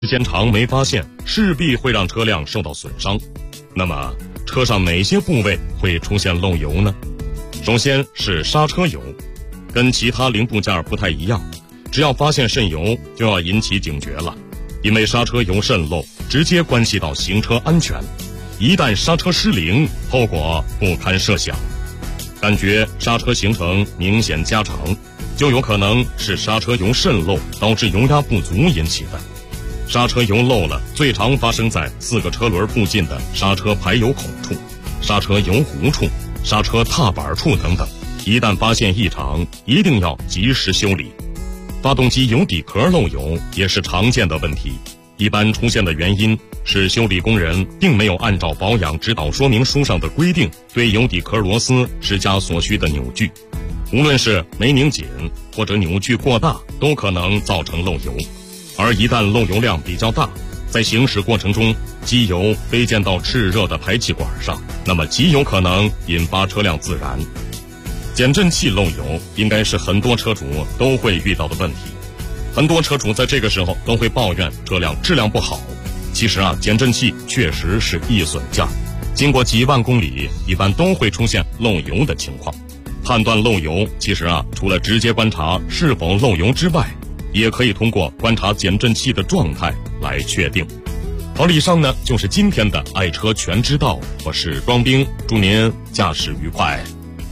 时间长没发现，势必会让车辆受到损伤。那么，车上哪些部位会出现漏油呢？首先是刹车油，跟其他零部件不太一样，只要发现渗油，就要引起警觉了，因为刹车油渗漏直接关系到行车安全，一旦刹车失灵，后果不堪设想。感觉刹车行程明显加长，就有可能是刹车油渗漏导致油压不足引起的。刹车油漏了，最常发生在4个车轮附近的刹车排油孔处、刹车油壶处、刹车踏板处等等。一旦发现异常，一定要及时修理。发动机油底壳漏油也是常见的问题，一般出现的原因是修理工人并没有按照保养指导说明书上的规定对油底壳螺丝施加所需的扭矩，无论是没拧紧或者扭矩过大，都可能造成漏油。而一旦漏油量比较大，在行驶过程中机油飞溅到炽热的排气管上，那么极有可能引发车辆自燃。减震器漏油应该是很多车主都会遇到的问题，很多车主在这个时候都会抱怨车辆质量不好。其实减震器确实是易损件，经过几万公里，一般都会出现漏油的情况。判断漏油，其实除了直接观察是否漏油之外，也可以通过观察减震器的状态来确定。好了，以上呢就是今天的爱车全知道，我是庄兵，祝您驾驶愉快。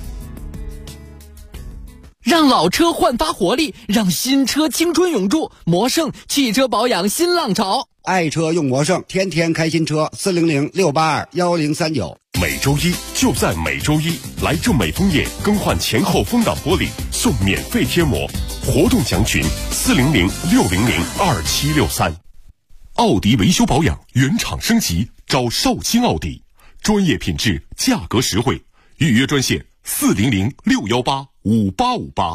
让老车焕发活力，让新车青春永驻。魔胜汽车保养新浪潮， 爱车用魔胜，天天开新车。400-682-1039。 每周一就在每周一，来正美枫叶更换前后风挡玻璃送免费贴膜，活动详询400-600-2763。奥迪维修保养原厂升级，找绍兴奥迪，专业品质，价格实惠，预约专线400-618-5858。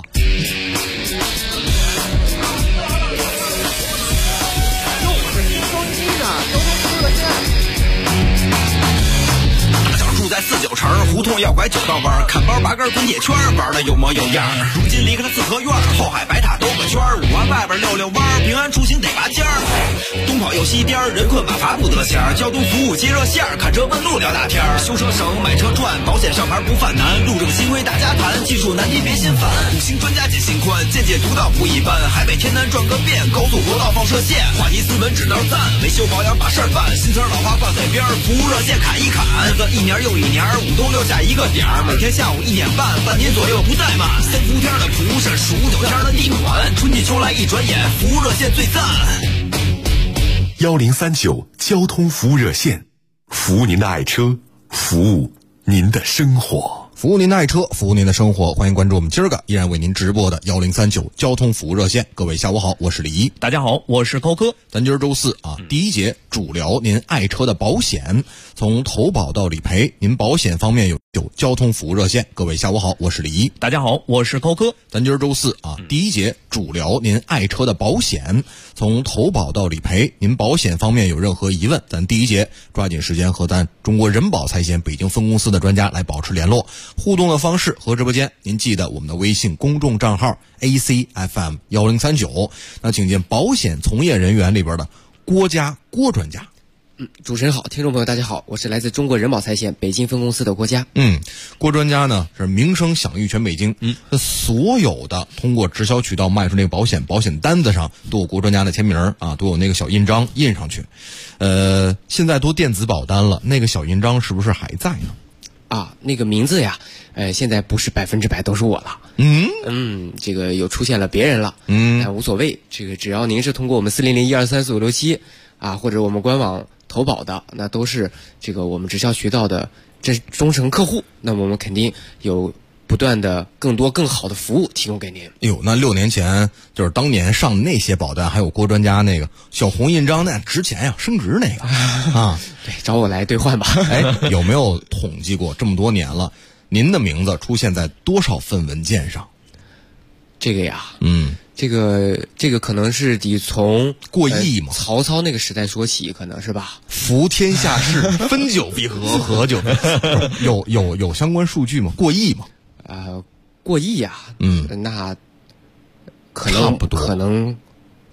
住在49城，胡同要拐9道弯，看包8根滚铁圈，玩的有模有样。如今离开了四合院，后海白塔兜个圈，5环外边溜溜弯，平安出行得拔尖儿。东跑又西颠，人困马乏不得闲。交通服务接热线，看车问路聊大天。修车省，买车赚，保险上牌不犯难。路政新规大家谈，技术难题别心烦。5星专家解心宽，见解独到不一般。海北天南转个遍，高速国道放射线，话题斯文指道赞，维修保养把事儿办。新车老花挂嘴边，服务热线砍一砍。个一年又一年，5冬6夏一个点儿，每天下午1点半，半年左右不怠慢。3伏天的蒲扇，数9天的地暖，春季秋来一转眼，服务热线最赞。 1039交通服务热线，服务您的爱车，服务您的生活， 服务您的爱车，服务您的生活。欢迎关注我们今儿个依然为您直播的1039交通服务热线。各位下午好，我是李一。 大家好，我是高科。 咱今儿周四第一节主聊您爱车的保险，从投保到理赔，您保险方面有交通服务热线。各位下午好，我是李一。 大家好，我是高科。 咱今儿周四第一节主聊您爱车的保险，从投保到理赔，您保险方面有任何疑问，咱第一节抓紧时间和咱中国人保财险北京分公司的专家来保持联络。互动的方式和直播间，您记得我们的微信公众账号 ACFM1039。那请见保险从业人员里边的郭家郭专家。 主持人好，听众朋友大家好，我是来自中国人保财险北京分公司的郭家。 郭专家呢是名声享誉全北京，所有的通过直销渠道卖出那个保险单子上都有郭专家的签名都有那个小印章印上去。现在都电子保单了，那个小印章是不是还在呢？ 那个名字呀，现在不是100%都是我了。这个有出现了别人了。但无所谓，这个只要您是通过我们400-1234567或者我们官网投保的，那都是这个我们直销渠道的这忠诚客户，那么我们肯定有不断的更多更好的服务提供给您。 那6年前就是当年上的那些保单，还有郭专家那个小红印章，那值钱呀，升值那个对，找我来兑换吧。 有没有统计过这么多年了，您的名字出现在多少份文件上？ 这个呀，这个可能是得从过亿嘛， 曹操那个时代说起，可能是吧？ 服天下事，分久必合，合久有相关数据吗？过亿吗？ 过亿呀，那可能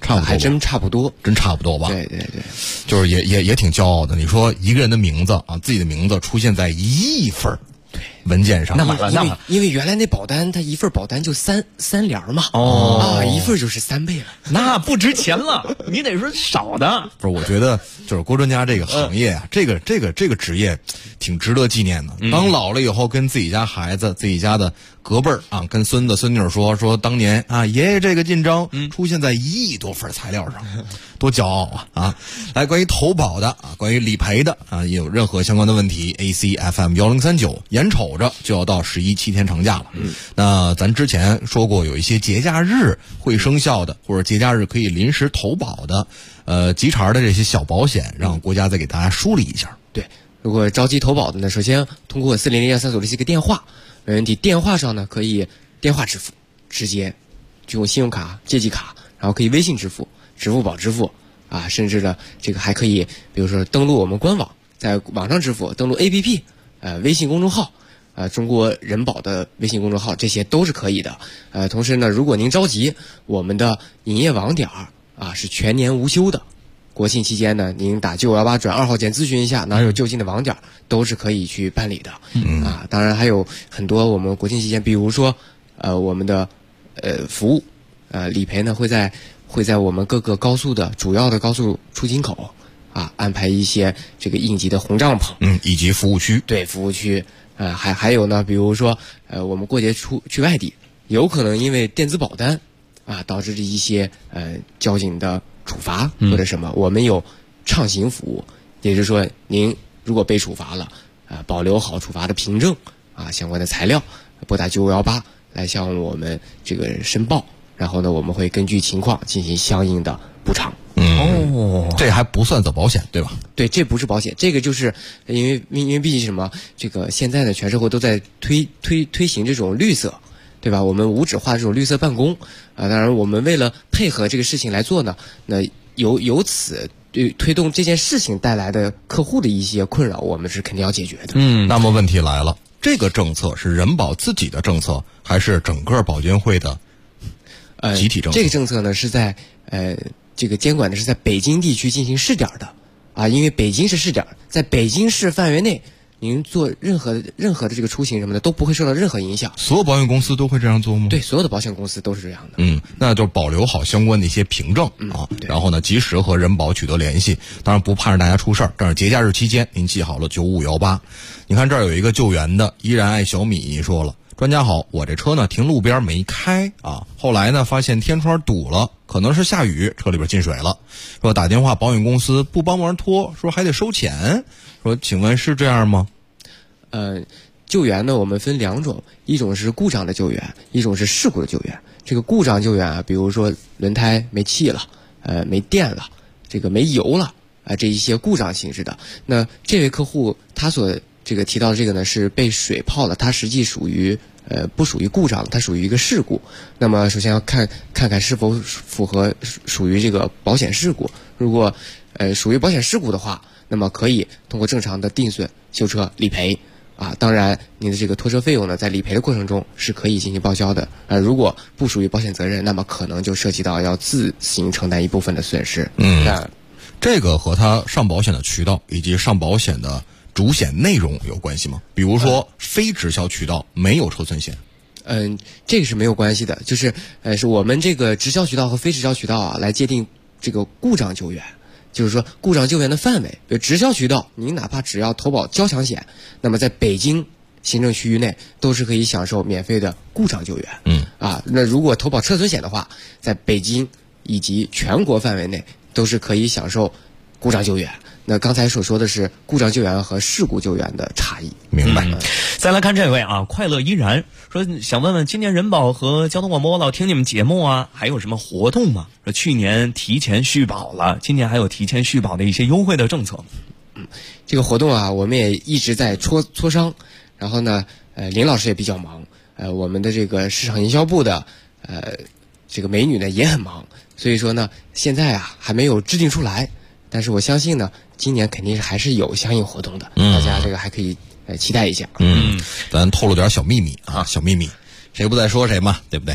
差不多， 还真差不多， 真差不多吧？ 对对对， 就是也挺骄傲的。你说一个人的名字啊，自己的名字出现在1亿份文件上， 那完了， 因为原来那保单，它一份保单就三联嘛，一份就是3倍了， 那不值钱了，你得说少的。 不是，我觉得就是郭专家这个行业啊，这个职业挺值得纪念的。当老了以后，跟自己家孩子、自己家的隔辈儿啊，跟孙子孙女说当年啊，爷爷这个印章出现在1亿多份材料上，多骄傲啊！来，关于投保的啊，关于理赔的啊，有任何相关的问题 ，ACFM1039，眼瞅着就要到11.7天长假了。那咱之前说过，有一些节假日会生效的，或者节假日可以临时投保的，急茬的这些小保险，让国家再给大家梳理一下。 对，如果着急投保的呢，首先通过400-123这个电话，没问题。电话上呢可以电话支付，直接就用信用卡、借记卡，然后可以微信支付、支付宝支付啊，甚至呢这个还可以，比如说登录我们官网，在网上支付，登录 APP，微信公众号。中国人保的微信公众号，这些都是可以的。同时呢，如果您着急，我们的营业网点是全年无休的。国庆期间呢，您打9518转2号键咨询一下，哪有就近的网点，都是可以去办理的。当然还有很多我们国庆期间，比如说我们的服务理赔呢会在我们各个主要的高速出境口安排一些这个应急的红帐篷， 以及服务区。 对，服务区。还有呢，比如说我们过节去外地，有可能因为电子保单导致一些交警的处罚或者什么，我们有畅行服务，也就是说您如果被处罚了，保留好处罚的凭证相关的材料，拨打9518来向我们这个申报，然后呢我们会根据情况进行相应的补偿。 这还不算走保险对吧？ 对，这不是保险，这个就是因为毕竟什么，这个现在呢全社会都在推行这种绿色，对吧？我们无纸化这种绿色办公当然我们为了配合这个事情来做呢，那由此推动这件事情带来的客户的一些困扰，我们是肯定要解决的。 那么问题来了，这个政策是人保自己的政策，还是整个保监会的集体政策？ 这个政策呢是在这个监管的是在北京地区进行试点的因为北京是试点，在北京市范围内，您做任何的这个出行什么的都不会受到任何影响。 所有保险公司都会这样做吗？ 对，所有的保险公司都是这样的。 那就保留好相关的一些凭证然后呢，及时和人保取得联系。当然不盼着大家出事儿，但是节假日期间您记好了9518。你看这儿有一个救援的，依然爱小米说了。专家好，我这车呢停路边没开后来呢发现天窗堵了，可能是下雨，车里边进水了。说打电话保险公司不帮忙拖，说还得收钱。说请问是这样吗？ 救援呢我们分2种，一种是故障的救援，一种是事故的救援。这个故障救援比如说轮胎没气了，没电了，这个没油了这一些故障性质的。那这位客户他所这个提到的这个呢是被水泡了，它实际不属于故障，它属于一个事故。那么首先要看看是否符合属于这个保险事故。如果属于保险事故的话，那么可以通过正常的定损、修车、理赔当然您的这个拖车费用呢在理赔的过程中是可以进行报销的。如果不属于保险责任，那么可能就涉及到要自行承担一部分的损失。 这个和他上保险的渠道以及上保险的主险内容有关系吗？比如说非直销渠道没有车损险。 这个是没有关系的，就是是我们这个直销渠道和非直销渠道来界定这个故障救援。就是说故障救援的范围，比如直销渠道，您哪怕只要投保交强险，那么在北京行政区域内都是可以享受免费的故障救援。那如果投保车损险的话，在北京以及全国范围内都是可以享受故障救援。那刚才所说的是故障救援和事故救援的差异。 明白。 再来看这位快乐依然说，想问问今年人保和交通广播老听你们节目还有什么活动吗？说去年提前续保了，今年还有提前续保的一些优惠的政策吗？ 这个活动我们也一直在磋商，然后呢林老师也比较忙，我们的这个市场营销部的这个美女呢也很忙，所以说呢现在还没有制定出来，但是我相信呢今年肯定是还是有相应活动的，大家这个还可以期待一下。 咱透露点小秘密小秘密，谁不在说谁嘛，对不对？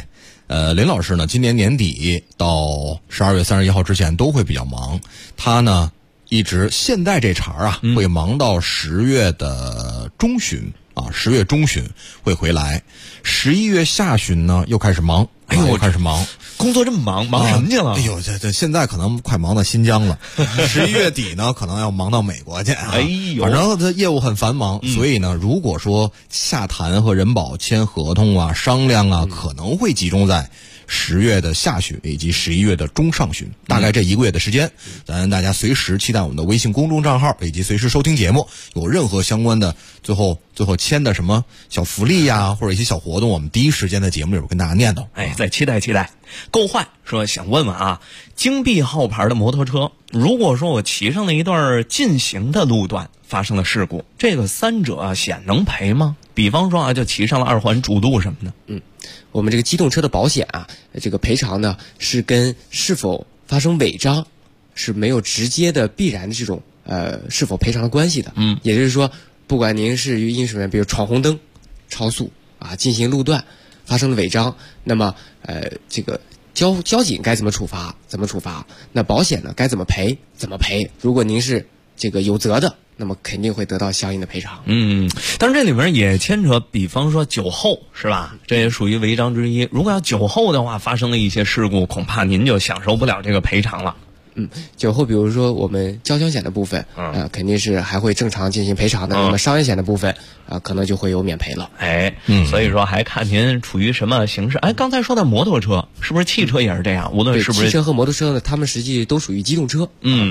林老师呢，今年年底到12月31号之前都会比较忙。他呢，一直现在这茬啊，会忙到10月的中旬啊，10月中旬会回来，11月下旬呢又开始忙。又开始忙， 工作这么忙，忙什么去了？ 哎呦，这现在可能快忙到新疆了。11月底呢，可能要忙到美国去。 哎呦， 反正他业务很繁忙，所以呢，如果说洽谈和人保签合同啊、商量啊，可能会集中在10月的下旬以及11月的中上旬，大概这1个月的时间。咱大家随时期待我们的微信公众账号，以及随时收听节目。有任何相关的最后签的什么小福利呀，或者一些小活动，我们第一时间在节目里边跟大家念叨。 哎，再期待。够坏说想问问啊，京 B 号牌的摩托车，如果说我骑上了一段进行的路段发生了事故，这个3者险能赔吗？比方说啊，就骑上了2环主路什么的。 我们这个机动车的保险啊，这个赔偿呢是跟是否发生违章是没有直接的必然的这种是否赔偿的关系的。也就是说，不管您是因什么，比如闯红灯、超速啊、进行路段发生了违章，那么这个交警该怎么处罚？那保险呢该怎么赔？如果您是这个有责的，那么肯定会得到相应的赔偿。 当然这里面也牵扯，比方说酒后是吧？这也属于违章之一。如果要酒后的话，发生了一些事故，恐怕您就享受不了这个赔偿了。 酒后比如说我们交强险的部分肯定是还会正常进行赔偿的。那么商业险的部分可能就会有免赔了。 所以说还看您处于什么形式。刚才说的摩托车，是不是汽车也是这样？无论是不是汽车和摩托车呢，他们实际都属于机动车。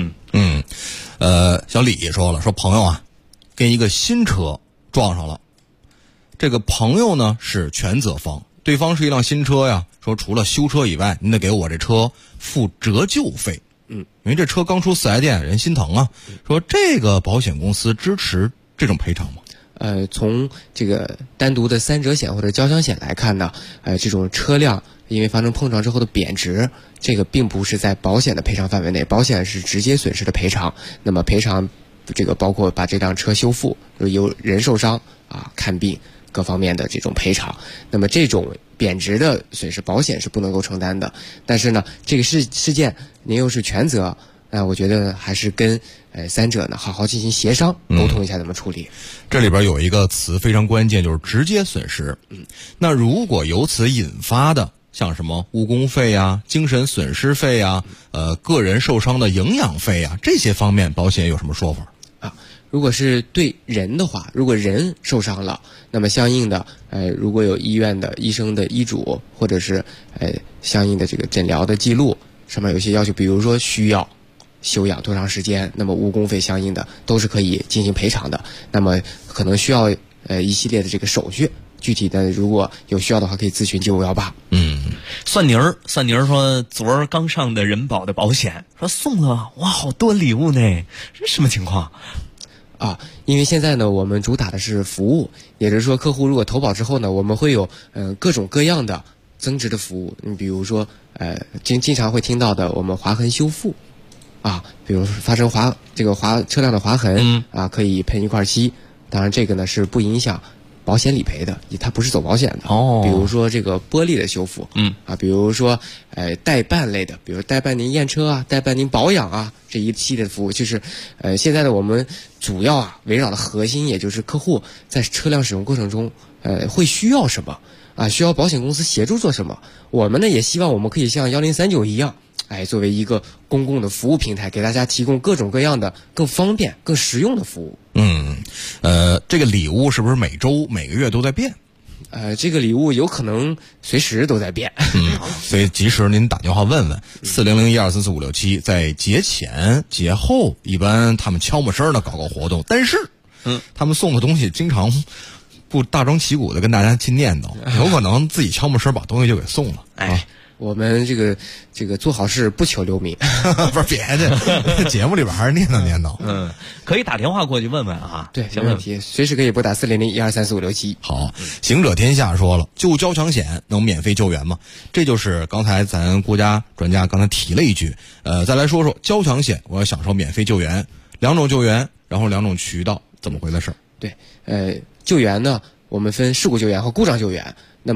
小李说了，说朋友啊，跟一个新车撞上了，这个朋友呢是全责方，对方是一辆新车呀，说除了修车以外，您得给我这车付折旧费。因为这车刚出4S店，人心疼啊。说这个保险公司支持这种赔偿吗？ 从这个单独的3者险或者交强险来看呢，这种车辆因为发生碰撞之后的贬值，这个并不是在保险的赔偿范围内，保险是直接损失的赔偿。那么赔偿这个包括把这辆车修复，有人受伤啊、看病各方面的这种赔偿。那么这种贬值的损失，保险是不能够承担的。但是呢，这个事件您又是全责，那我觉得还是跟3者呢好好进行协商沟通一下怎么处理。 这里边有一个词非常关键，就是直接损失。那如果由此引发的像什么误工费啊、精神损失费啊、个人受伤的营养费啊，这些方面保险有什么说法？ 如果是对人的话，如果人受伤了，那么相应的如果有医院的医生的医嘱，或者是相应的这个诊疗的记录，上面有些要求，比如说需要休养多长时间，那么误工费相应的都是可以进行赔偿的。那么可能需要一系列的这个手续，具体的如果有需要的话，可以咨询9518。 蒜泥儿说，昨儿刚上的人保的保险，说送了哇好多礼物呢，这什么情况？ 因为现在呢，我们主打的是服务，也就是说，客户如果投保之后呢，我们会有各种各样的增值的服务。你比如说，经常会听到的，我们划痕修复，比如发生车辆的划痕，可以喷一块漆。当然，这个呢是不影响保险理赔的，它不是走保险的。比如说这个玻璃的修复，比如说代办类的，比如代办您验车啊，代办您保养啊，这一系列的服务，就是现在的我们主要围绕的核心，也就是客户在车辆使用过程中会需要什么需要保险公司协助做什么。我们呢也希望我们可以像1039一样，作为一个公共的服务平台，给大家提供各种各样的更方便、更实用的服务。 这个礼物是不是每周、每个月都在变？ 这个礼物有可能随时都在变。 所以及时您打电话问问40012445567，在节前、节后，一般他们悄没声的搞个活动，但是，他们送的东西经常不大张旗鼓的跟大家去念叨，有可能自己悄没声把东西就给送了。 我们这个做好事不求留名。 不是别的，节目里边还是念叨。 可以打电话过去问问啊。 对，没问题，随时可以拨打40012345567。 好，行者天下说了，就交强险能免费救援吗？这就是刚才咱国家专家刚才提了一句。再来说说交强险，我要享受免费救援，2种救援，然后2种渠道，怎么回事？ 对，救援呢，我们分事故救援和故障救援。那么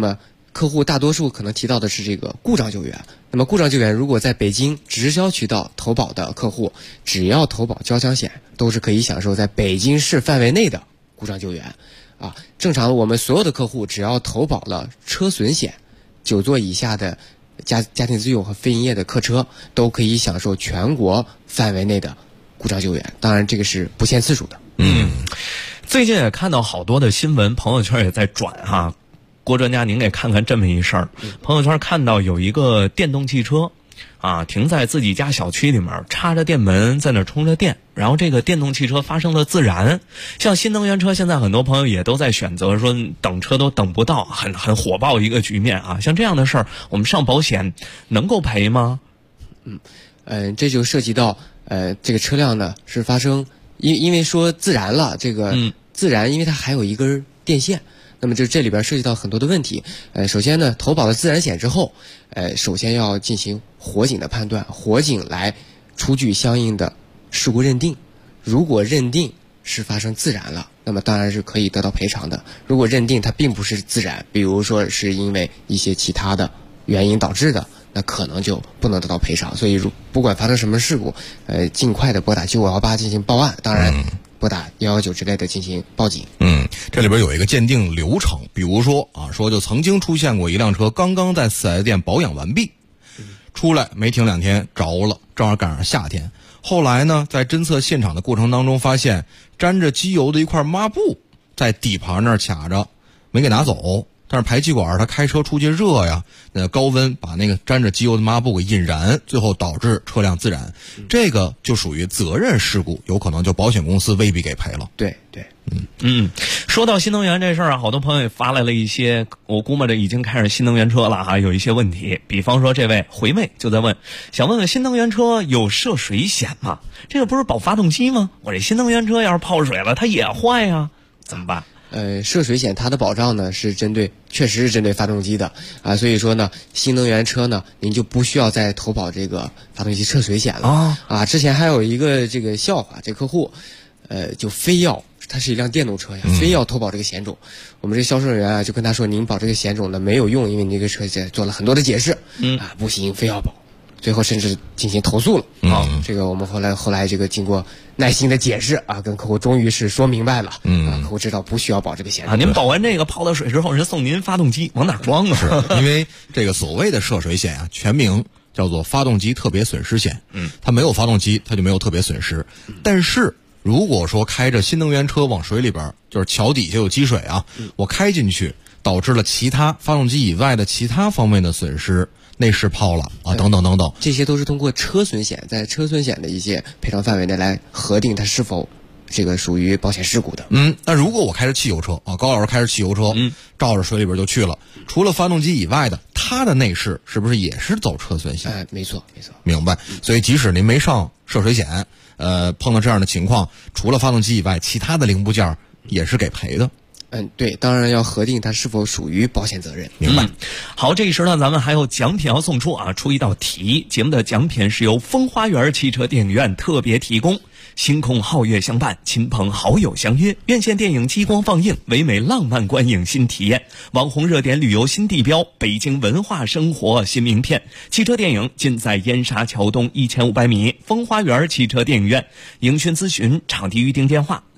客户大多数可能提到的是这个故障救援。那么故障救援如果在北京直销渠道投保的客户，只要投保交强险，都是可以享受在北京市范围内的故障救援。啊，正常我们所有的客户只要投保了车损险，9座以下的家庭自用和非营业的客车，都可以享受全国范围内的故障救援。当然这个是不限次数的。 最近也看到好多的新闻，朋友圈也在转哈。郭专家，您给看看这么一事儿。朋友圈看到有一个电动汽车啊，停在自己家小区里面，插着电门在那充着电，然后这个电动汽车发生了自燃。像新能源车，现在很多朋友也都在选择说等车都等不到，很火爆一个局面啊。像这样的事儿，我们上保险能够赔吗？ 这就涉及到这个车辆呢是发生因为说自燃了，这个自燃因为它还有一根电线。那么这里边涉及到很多的问题。首先呢，投保了自燃险之后，首先要进行火警的判断，火警来出具相应的事故认定。如果认定是发生自燃了，那么当然是可以得到赔偿的。如果认定它并不是自燃，比如说是因为一些其他的原因导致的，那可能就不能得到赔偿。所以不管发生什么事故，尽快的拨打9518进行报案。当然拨打119之类的进行报警。 这里边有一个鉴定流程，比如说说就曾经出现过一辆车刚刚在4S店保养完毕，出来没停2天着了，正好赶上夏天。后来呢，在侦测现场的过程当中，发现沾着机油的一块抹布在底盘那儿卡着，没给拿走。但是排气管它开车出去热呀，高温把那个沾着机油的抹布给引燃，最后导致车辆自燃。这个就属于责任事故，有可能就保险公司未必给赔了。 对。 说到新能源这事儿啊，好多朋友也发来了一些，我估摸着已经开始新能源车了哈，有一些问题。比方说这位回味就在问，想问问新能源车有涉水险吗？这个不是保发动机吗？我这新能源车要是泡水了，它也坏呀，怎么办？ 涉水险它的保障呢是确实是针对发动机的啊，所以说呢，新能源车呢您就不需要再投保这个发动机涉水险了啊。之前还有一个这个笑话，这客户就非要，它是一辆电动车呀，非要投保这个险种。我们这个销售人员啊就跟他说，您保这个险种呢没有用，因为你这个车做了很多的解释不行，非要保。最后甚至进行投诉了这个我们后来这个经过耐心的解释啊，跟客户终于是说明白了客户知道不需要保这个险种您保完这个泡到水之后，人送您发动机，往哪装啊？ 是因为这个所谓的涉水险全名叫做发动机特别损失险。它没有发动机，它就没有特别损失。但是如果说开着新能源车往水里边，就是桥底下有积水我开进去，导致了其他发动机以外的其他方面的损失，内饰泡了等等等等， 这些都是通过车损险，在车损险的一些赔偿范围内来核定它是否这个属于保险事故的。 那如果我开着汽油车高老师开着汽油车照着水里边就去了，除了发动机以外的，它的内饰是不是也是走车损险？ 没错， 明白。所以即使您没上涉水险，碰到这样的情况，除了发动机以外，其他的零部件也是给赔的。 对，当然要核定它是否属于保险责任。 明白。 好，这一时段咱们还有奖品要送出出一道题。节目的奖品是由风花园汽车电影院特别提供。星空皓月相伴，亲朋好友相约，院线电影激光放映，唯美浪漫观影新体验，网红热点旅游新地标，北京文化生活新名片。汽车电影尽在燕莎桥东1500米风花园汽车电影院。营讯咨询场地预订电话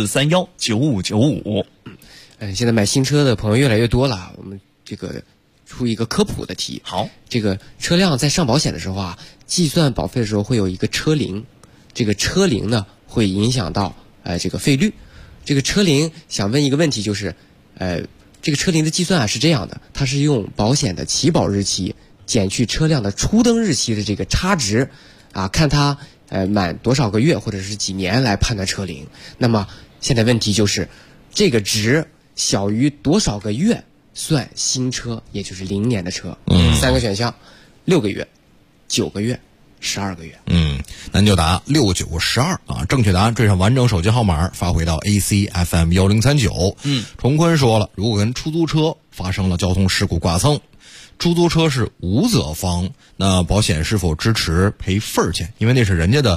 64319595。 现在买新车的朋友越来越多了，我们这个出一个科普的题。 好， 这个车辆在上保险的时候计算保费的时候会有一个车龄，这个车龄呢会影响到这个费率。这个车龄想问一个问题，就是这个车龄的计算是这样的，它是用保险的起保日期减去车辆的初登日期的这个差值看它满多少个月或者是几年来判断车龄。那么现在问题就是这个值小于多少个月算新车，也就是0年的车。3个选项：6个月、9个月、12个月。 那就答6、9、12正确答案缀上完整手机号码发回到 ACFM 1039。崇坤说了，如果跟出租车发生了交通事故剐蹭，出租车是无责方，那保险是否支持赔份儿钱？因为那是人家的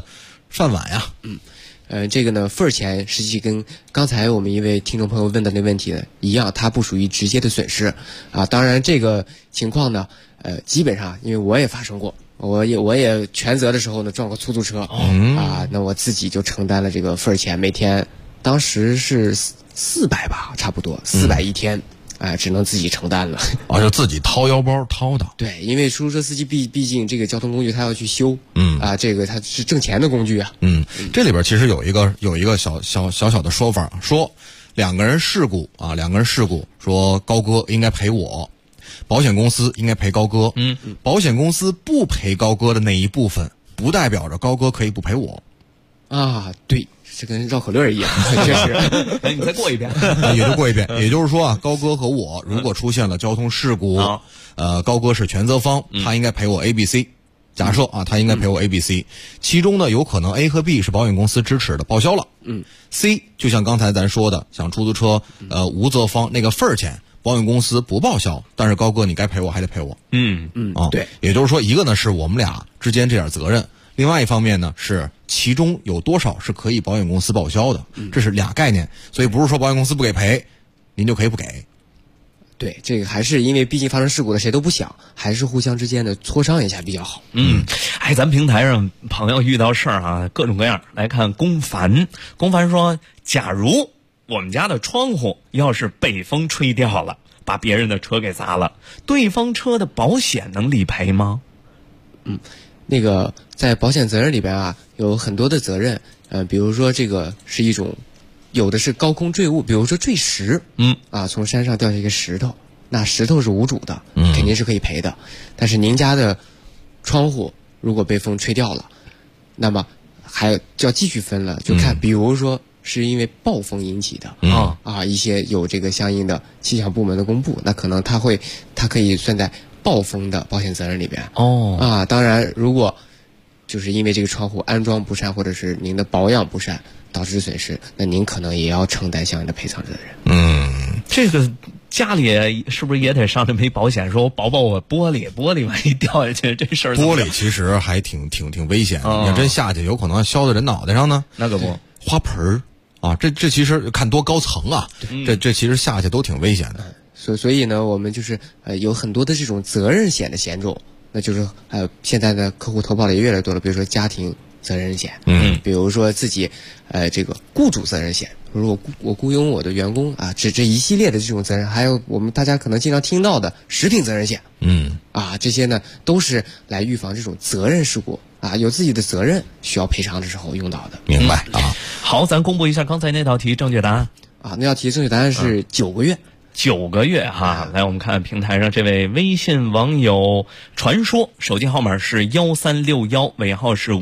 饭碗呀。 这个呢，份儿钱实际跟刚才我们一位听众朋友问的那问题呢一样，它不属于直接的损失啊。当然，这个情况呢，基本上因为我也发生过，我也全责的时候呢撞过出租车啊，那我自己就承担了这个份儿钱，每天当时是400吧，差不多400一天。只能自己承担了。 就自己掏腰包掏的。 对，因为出租车司机毕竟这个交通工具他要去修，这个他是挣钱的工具啊。 这里边其实有一个小的说法，说两个人事故，说高哥应该赔我，保险公司应该赔高哥。保险公司不赔高哥的那一部分，不代表着高哥可以不赔我。 对。这跟绕口令一样，确实。 你再过一遍， 也就过一遍。也就是说高哥和我如果出现了交通事故，高哥是全责方，他应该赔我 A、B、C。假设他应该赔我 A、B、C，其中呢有可能 A 和 B 是保险公司支持的，报销了。C 就像刚才咱说的，像出租车无责方那个份儿钱，保险公司不报销，但是高哥你该赔我还得赔我。 对。 也就是说，一个呢是我们俩之间这点责任。另外一方面呢，是其中有多少是可以保险公司报销的，这是俩概念，所以不是说保险公司不给赔，您就可以不给。 对，这个还是因为毕竟发生事故的谁都不想，还是互相之间的磋商一下比较好。 咱平台上朋友遇到事儿各种各样。来看龚凡说，假如我们家的窗户要是被风吹掉了，把别人的车给砸了，对方车的保险能理赔吗？ 那个在保险责任里边有很多的责任，比如说这个是一种，有的是高空坠物，比如说坠石，从山上掉下一个石头，那石头是无主的，肯定是可以赔的。但是您家的窗户如果被风吹掉了，那么还就要继续分了，就看，比如说是因为暴风引起的，一些有这个相应的气象部门的公布，那可能它可以算在暴风的保险责任里边。当然如果就是因为这个窗户安装不善，或者是您的保养不善导致损失，那您可能也要承担相应的赔偿责任。 这个家里是不是也得上这赔保险？说我保我玻璃万一掉下去，这事儿玻璃其实还挺危险的。你要真下去，有可能削到人脑袋上呢。 那可不， 花盆这其实看多高层这其实下去都挺危险的。 所以呢，我们就是有很多的这种责任险的险种，那就是现在的客户投保的也越来越多了，比如说家庭责任险，比如说自己这个雇主责任险，比如我雇佣我的员工这一系列的这种责任，还有我们大家可能经常听到的食品责任险，这些呢都是来预防这种责任事故有自己的责任需要赔偿的时候用到的。 明白好，咱公布一下刚才那道题正确答案那道题正确答案是9个月。 9个月来我们看平台上这位微信网友传说，手机号码是1361，尾号是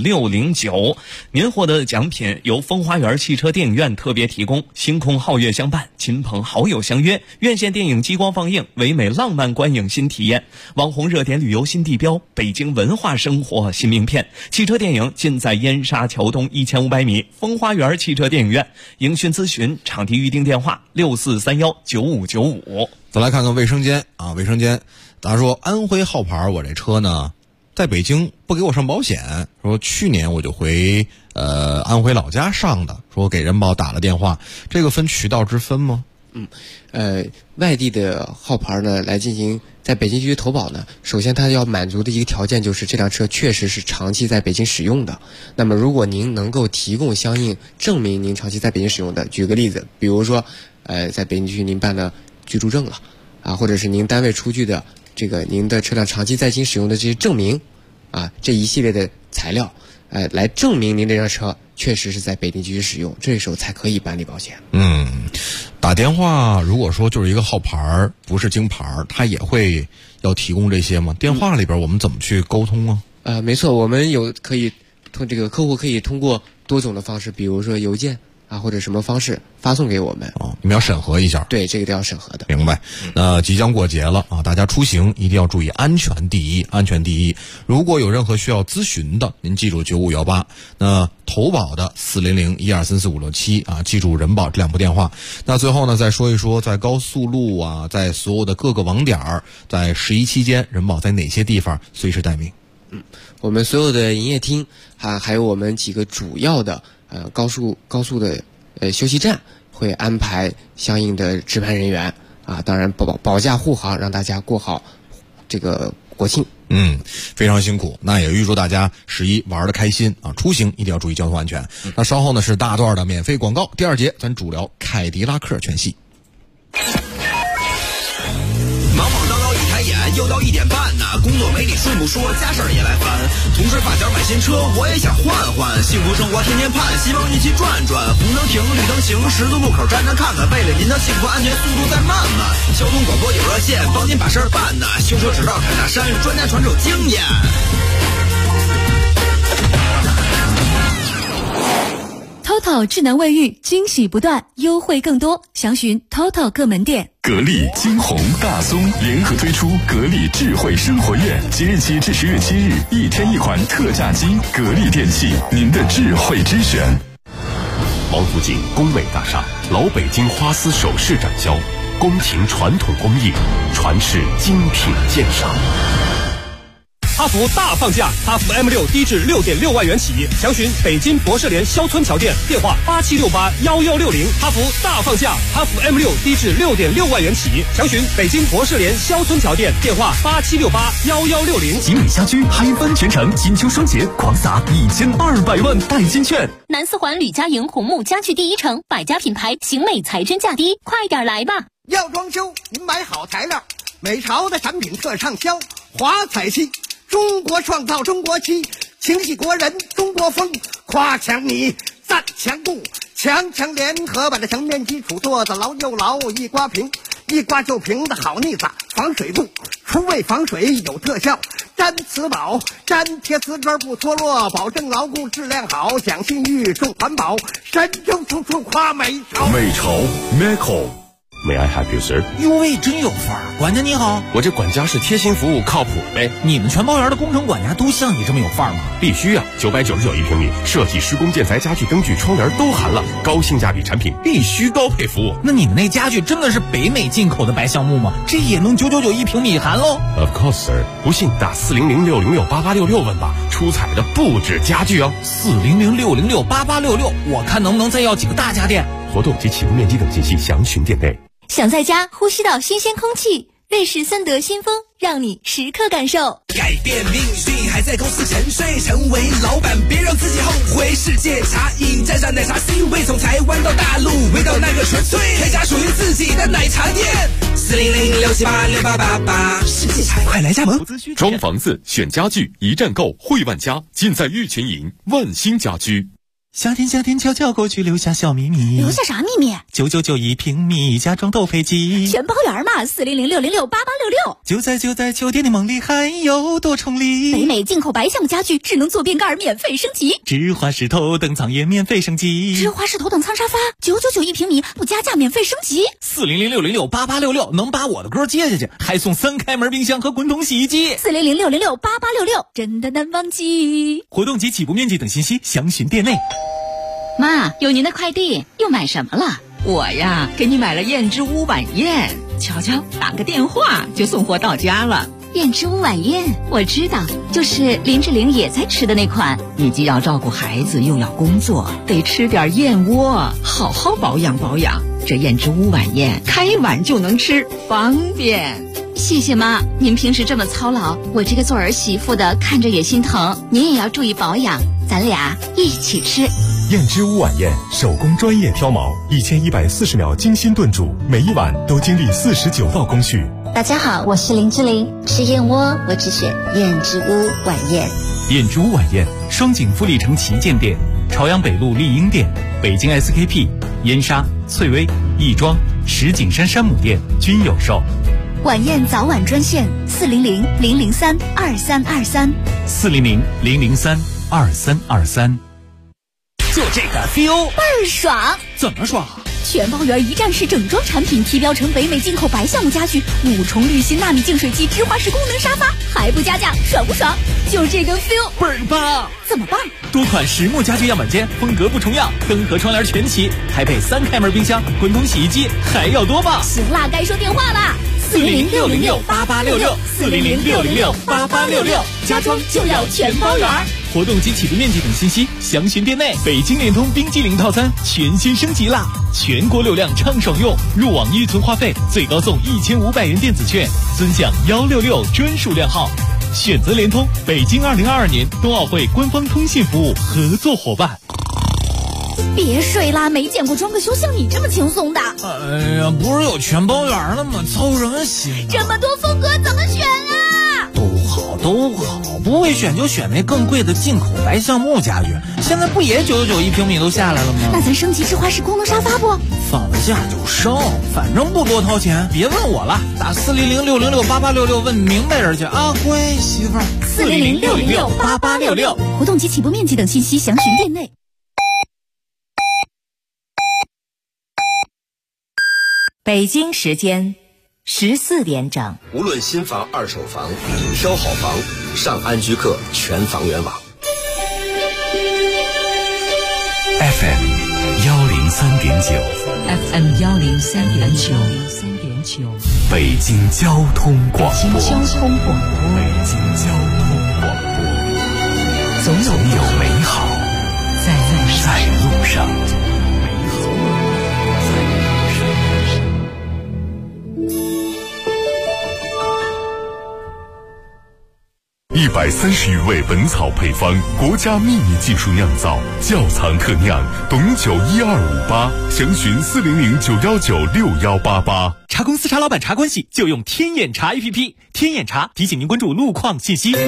5609。您获得的奖品由风花园汽车电影院特别提供，星空皓月相伴，亲朋好友相约，院线电影激光放映，唯美浪漫观影新体验，网红热点旅游新地标，北京文化生活新名片。汽车电影尽在燕莎桥东1500米风花园汽车电影院。营讯咨询场地预订电话6431959595。 再来看看卫生间卫生间，他说安徽号牌，我这车呢在北京不给我上保险，说去年我就回安徽老家上的，说给人保打了电话，这个分渠道之分吗？ 外地的号牌呢来进行在北京地区投保呢，首先它要满足的一个条件就是这辆车确实是长期在北京使用的。那么如果您能够提供相应证明您长期在北京使用的，举个例子，比如说在北京地区您办了居住证了或者是您单位出具的这个您的车辆长期在京使用的这些证明这一系列的材料来证明您这辆车确实是在北京地区使用，这时候才可以办理保险。 打电话如果说就是一个号牌不是京牌，他也会要提供这些吗？电话里边我们怎么去沟通没错，我们可以这个客户可以通过多种的方式，比如说邮件或者什么方式发送给我们。 你们要审核一下。 对，这个都要审核的。 明白。那即将过节了大家出行一定要注意安全第一，安全第一。如果有任何需要咨询的，您记住9518。那投保的400-1234-567记住人保这2部电话。那最后呢，再说一说在高速路在所有的各个网点在11期间，人保在哪些地方随时待命？ 我们所有的营业厅还有我们几个主要的高速的休息站会安排相应的值班人员当然保驾护航，让大家过好这个国庆。 非常辛苦，那也预祝大家11玩得开心出行一定要注意交通安全。那稍后呢是大段的免费广告，第2节咱主聊凯迪拉克全系。 忙忙叨叨一抬眼，又到1点半呐，工作没你顺不说，家事儿也来烦。同事发小买新车，我也想换换，幸福生活天天盼，希望一起转转。红灯停，绿灯行，十字路口站站看看，为了您的幸福安全，速度再慢慢。交通广播有热线，帮您把事儿办呐。修车只到凯大山，专家传授经验。 TOTO 智能卫浴，惊喜不断，优惠更多，详询 TOTO 各门店。 格力、金鸿、大松联合推出格力智慧生活月，即日起至10月7日，1天1款特价机。格力电器，您的智慧之选。王府井工美大厦老北京花丝首饰展销，宫廷传统工艺，传世精品鉴赏。 哈弗大放价，哈弗 M6 低至 6.6 万元起，详询北京博士联肖村桥店，电话87681160。哈弗大放价，哈弗 M6 低至 6.6 万元起，详询北京博士联肖村桥店，电话87681160。 集美家居嗨翻全城，金秋双节狂撒1200万代金券。 南四环吕家营红木家具第一城，百家品牌，行美才真价低，快点来吧！ 要装修，您买好材料，美潮的产品特畅销，华彩漆。中国创造中国漆，情系国人中国风，夸强你赞强固，强强联合把这墙面基础做得牢又牢，一刮平一刮就平的好腻子，防水布除味防水有特效，粘瓷宝粘贴瓷砖不脱落，保证牢固质量好，讲信誉重环保，神州处处夸美潮。 美潮 Meko。May I help you, sir？ 哟喂，真有范儿！管家你好， 我这管家是贴心服务，靠谱呗。 你们全包园的工程管家都像你这么有范儿吗？ 必须啊！999一平米，设计、施工、建材、家具、灯具、窗帘都含了，高性价比产品必须高配服务。 那你们那家具真的是北美进口的白橡木吗？这也能999一平米含喽 ？Of course, sir。不信打400-606-8866问吧，出彩的不止家具哦。 400-606-8866，我看能不能再要几个大家电。 活动及启动面积等信息详询店内。 想在家呼吸到新鲜空气，瑞士森德新风让你时刻感受。 改变命运还在公司沉睡，成为老板别让自己后悔。世界茶饮沾上奶茶 C 位，从台湾到大陆，味道那个纯粹，开家属于自己的奶茶店。400-678-6888，世界茶快来加盟。 装房子选家具一站购，汇万家，尽在玉泉营万兴家居。 夏天悄悄过去，留下小秘密。 留下啥秘密 ？999一平米，家装斗配机， 全包圆嘛！400-606-8866。 就在酒店的梦里，还有多重礼。 北美进口白橡木家具，智能坐便盖免费升级， 芝华士头等舱也免费升级， 芝华士头等舱沙发999一平米，不加价免费升级。 400-606-8866能把我的歌接下去，还送3开门冰箱和滚筒洗衣机。 400-606-8866，真的难忘记。 活动及起步面积等信息详询店内。 妈，有您的快递，又买什么了？ 我呀，给你买了燕之屋晚宴，瞧瞧，打个电话就送货到家了。 燕之屋晚宴，我知道，就是林志玲也在吃的那款。 你既要照顾孩子，又要工作，得吃点燕窝，好好保养保养。这燕之屋晚宴，开碗就能吃，方便。 谢谢妈，您平时这么操劳，我这个做儿媳妇的看着也心疼。您也要注意保养，咱俩一起吃。 燕之屋晚宴，手工专业挑毛，1140秒精心炖煮，每一碗都经历49道工序。 大家好，我是林志玲，吃燕窝我只选燕之屋晚宴。 燕之屋晚宴，双井富力城旗舰店、朝阳北路丽婴店、北京 SKP、燕莎、翠微、亦庄、石景山山姆店均有售。 晚宴早晚专线400-003-2323 400-003-2323。 就这个 feel 倍儿爽， 怎么爽？ 全包圆一站式整装产品，提标成北美进口白橡木家具，5重滤芯纳米净水机，直滑式功能沙发，还不加价，爽不爽？就这个 feel 倍儿棒！ 怎么办？ 多款实木家具样板间，风格不重样，灯和窗帘全齐，还配3开门冰箱、滚筒洗衣机，还要多棒！ 行啦，该说电话啦 ！400-606-8866，400-606-8866， 家装就要全包圆。 活动及起步面积等信息详询店内。北京联通冰激凌套餐全新升级啦！全国流量畅爽用，入网预存话费最高送1500元电子券，尊享166专属靓号。选择联通，北京2022年冬奥会官方通信服务合作伙伴。 别睡啦，没见过装个修像你这么轻松的。 哎呀，不是有全包圆了吗？操人心！ 这么多风格怎么选啊？ 都好，不会选就选那更贵的进口白橡木家具，现在不也991平米都下来了吗？ 那咱升级直滑式功能沙发不？ 放了假就升，反正不多掏钱。别问我了，打400-606-8866问明白人去啊！乖媳妇儿 ，400-606-8866，活动及起步面积等信息详询店内。 北京时间14点整。 无论新房、二手房，挑好房，上安居客全房源网。 FM 103.9 FM 103.9， 北京交通广播。 北京交通广播。 总有美好在路上。130余味本草配方，国家秘密技术酿造，窖藏特酿，董酒12588，详询400-919-6188。 茶公司茶老板茶关系就用天眼茶 APP， 天眼茶提醒您关注路况信息。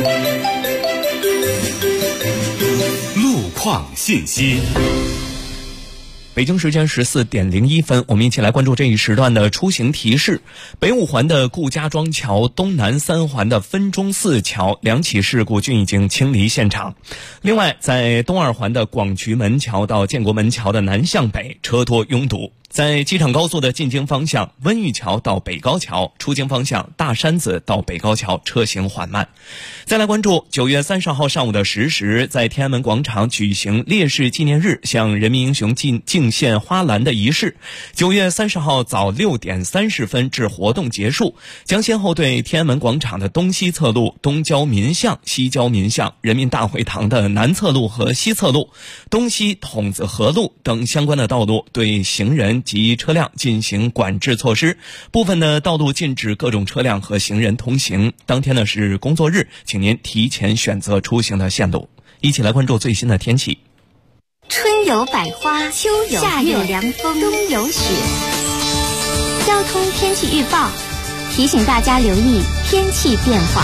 路况信息。 北京时间14点01分，我们一起来关注这一时段的出行提示。北5环的顾家庄桥、东南3环的分钟寺桥2起事故均已经清离现场。另外，在东2环的广渠门桥到建国门桥的南向北车多拥堵。在机场高速的进京方向，温榆桥到北高桥，出京方向大山子到北高桥车行缓慢。再来关注9月30号上午的10时，在天安门广场举行烈士纪念日向人民英雄敬献花篮的仪式。9月30号早6点30分至活动结束，将先后对天安门广场的东西侧路、东郊民巷、西郊民巷、人民大会堂的南侧路和西侧路、东西筒子河路等相关的道路对行人及车辆进行管制措施，部分的道路禁止各种车辆和行人通行。当天呢是工作日，请您提前选择出行的线路。一起来关注最新的天气。 春有百花，秋有夏有凉风，冬有雪。交通天气预报提醒大家留意天气变化。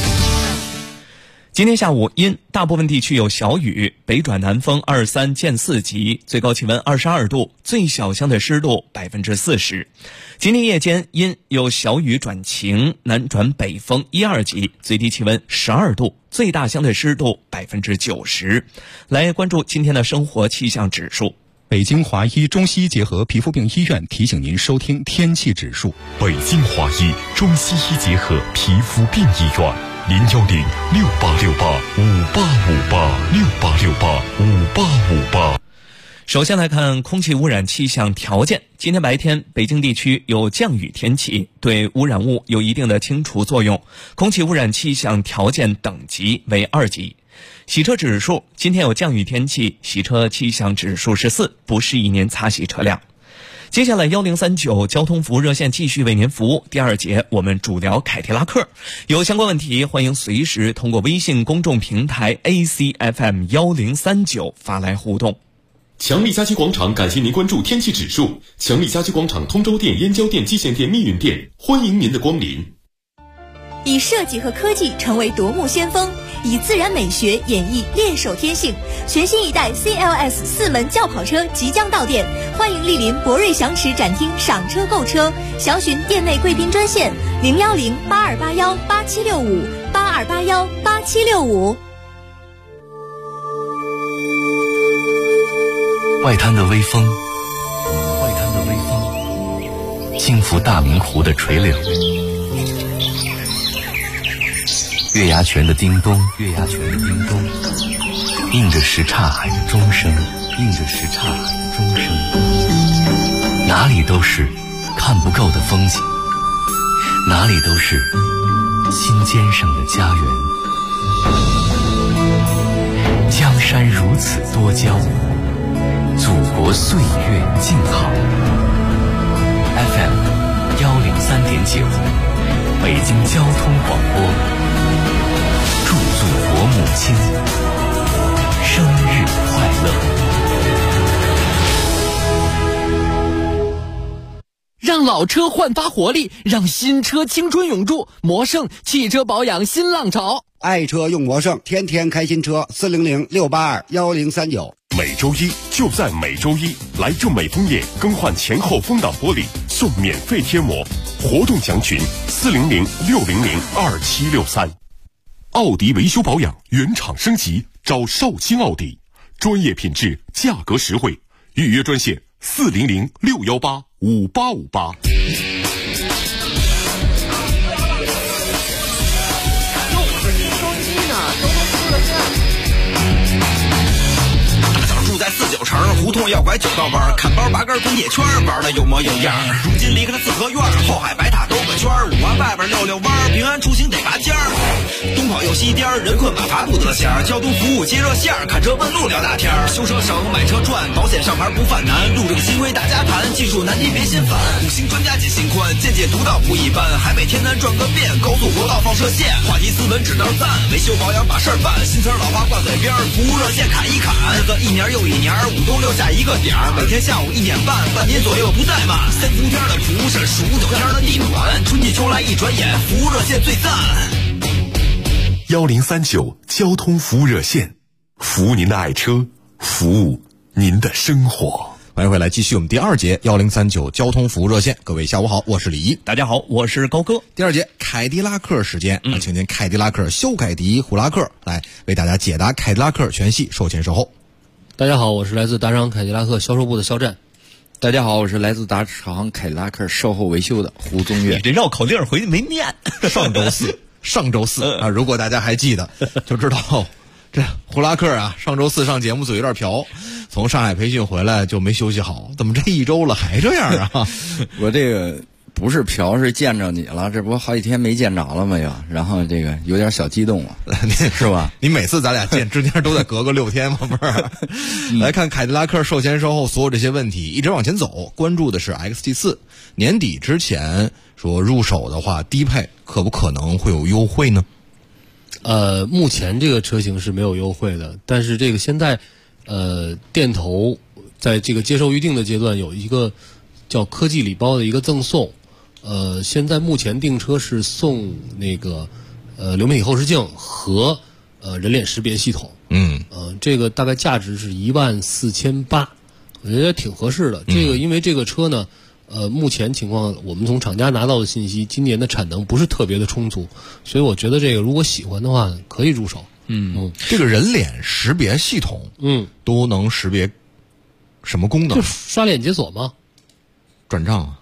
今天下午因大部分地区有小雨，北转南风2、3见4级，最高气温22度，最小相对湿度40%。今天夜间因有小雨转晴，南转北风1、2级，最低气温12度，最大相对湿度90%。来关注今天的生活气象指数。 北京华医中西医结合皮肤病医院提醒您收听天气指数。 北京华医中西医结合皮肤病医院，010-6868-5858，6868-5858。 首先来看空气污染气象条件。今天白天，北京地区有降雨天气，对污染物有一定的清除作用，空气污染气象条件等级为2级。洗车指数，今天有降雨天气，洗车气象指数是4，不适宜您擦洗车辆。接下来1039交通服务热线继续为您服务。第2节我们主聊凯迪拉克，有相关问题欢迎随时通过微信公众平台 ACFM 1039发来互动。 强力家居广场感谢您关注天气指数。强力家居广场通州店、燕郊店、蓟县店、密云店，欢迎您的光临。 以设计和科技成为夺目先锋，以自然美学演绎猎手天性。全新一代 CLS 4门轿跑车即将到店，欢迎莅临博瑞祥驰展厅赏车购车，详询店内贵宾专线010-8281-8765，8281-8765。 外滩的微风， 轻拂大明湖的垂柳，月牙泉的叮咚，映着什刹海的钟声，哪里都是看不够的风景，哪里都是心尖上的家园。江山如此多娇，祖国岁月静好。FM 103.9，北京交通广播，祝祖国母亲生日快乐！ 让老车焕发活力，让新车青春永驻。魔胜汽车保养新浪潮， 爱车用魔胜，天天开新车，400-682-1039。 每周一就在每周一，来正美枫叶更换前后风挡玻璃送免费贴膜，活动详询400-600-2763。奥迪维修保养原厂升级，找绍兴奥迪，专业品质，价格实惠，预约专线400-618-5858。 在49城胡同要拐9道弯，看包拔根滚铁圈，玩的有模有样。如今离开了四合院，后海白塔兜个圈，5环外边溜弯，平安出行得拔尖儿。东跑右西颠，人困马乏不得闲。交通服务接热线，看车问路聊大天。修车省，买车赚，保险上牌不犯难。路这个新规大家谈，技术难题别心烦。5星专家解心宽，见解独到不一般。海北天南转个遍，高速国道放射线。话题斯文指道赞，维修保养把事儿办。新词老话挂嘴边，服务热线砍一砍。日子一年又一年，5都留下一个点儿，每天下午1点半，半年左右不怠慢。3伏天的蒲是数9天的地暖，春季秋来一转眼，服务热线最赞。 1039交通服务热线，服务您的爱车，服务您的生活。 欢迎回来，继续我们第二节1039交通服务热线。各位下午好，我是李一。 大家好，我是高哥。 第二节凯迪拉克时间，请您凯迪拉克肖凯迪虎拉克来为大家解答凯迪拉克全系售前售后。 大家好，我是来自达商凯迪拉克销售部的肖战。 大家好，我是来自达商凯迪拉克售后维修的胡宗岳。 你这绕口令回去没念。 上周四啊，如果大家还记得，就知道这胡拉克啊，上周四上节目嘴有点瓢，从上海培训回来就没休息好，怎么这一周了还这样啊？ 我这个不是嫖，是见着你了，这不好几天没见着了吗？又，然后这个有点小激动了，是吧？ 你每次咱俩见之间都得隔个6天吗？不是？来看凯迪拉克售前售后所有这些问题，一直往前走，关注的是 XT4， 年底之前说入手的话，低配可不可能会有优惠呢？ 目前这个车型是没有优惠的，但是这个现在店头在这个接受预定的阶段有一个叫科技礼包的一个赠送。现在目前订车是送那个流媒体后视镜和人脸识别系统。这个大概价值是14800，我觉得挺合适的。这个因为这个车呢，目前情况我们从厂家拿到的信息，今年的产能不是特别的充足，所以我觉得这个如果喜欢的话可以入手。 这个人脸识别系统，都能识别什么功能？ 就刷脸解锁吗？ 转账啊？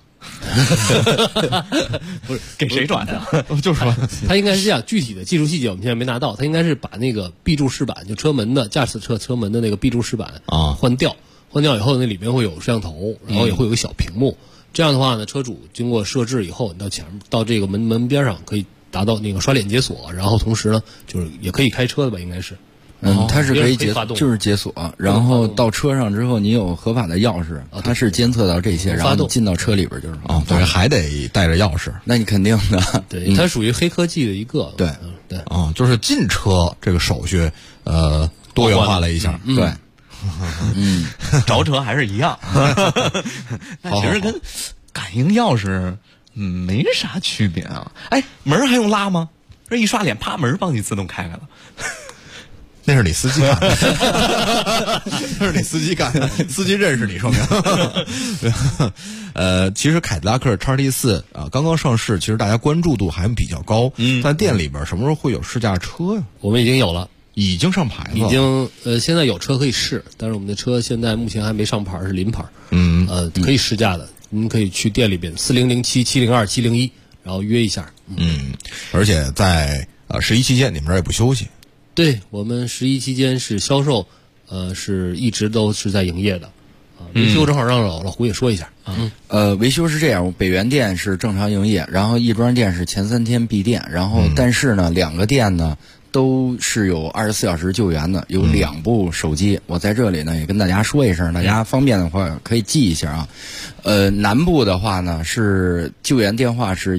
不是给谁转的？ 就是说， 它应该是这样，具体的技术细节我们现在没拿到。它应该是把那个壁柱饰板，就车门的驾驶车门的那个壁柱饰板换掉以后，那里面会有摄像头，然后也会有个小屏幕。这样的话呢，车主经过设置以后，你到这个门边上可以达到那个刷脸解锁，然后同时呢，就是也可以开车的吧，应该是。 它是可以就是解锁，然后到车上之后，你有合法的钥匙，它是监测到这些，然后你进到车里边就是对，还得带着钥匙， 那你肯定的， 对，它属于黑科技的一个， 对， 就是进车这个手续，多元化了一下，对， 着车还是一样，但其实跟感应钥匙没啥区别啊。哎，门还用拉吗？这一刷脸，啪，门帮你自动开开了。 那是你司机干的，那是你司机干的，司机认识你说明。其实凯迪拉克 XT4 啊刚刚上市，其实大家关注度还比较高。在店里边什么时候会有试驾车呀？ 我们已经有了， 已经上牌了， 已经现在有车可以试，但是我们的车现在目前还没上牌，是临牌。可以试驾的。 您可以去店里边4007-702-701，然后约一下。 而且在11期间你们这儿也不休息。 对，我们11期间是销售，是一直都是在营业的。维修正好让老胡也说一下。 维修是这样，北园店是正常营业，然后亦庄店是前3天闭店，然后但是呢2个店呢都是有24小时救援的，有2部手机。我在这里呢也跟大家说一声，大家方便的话可以记一下啊。南部的话呢是救援电话是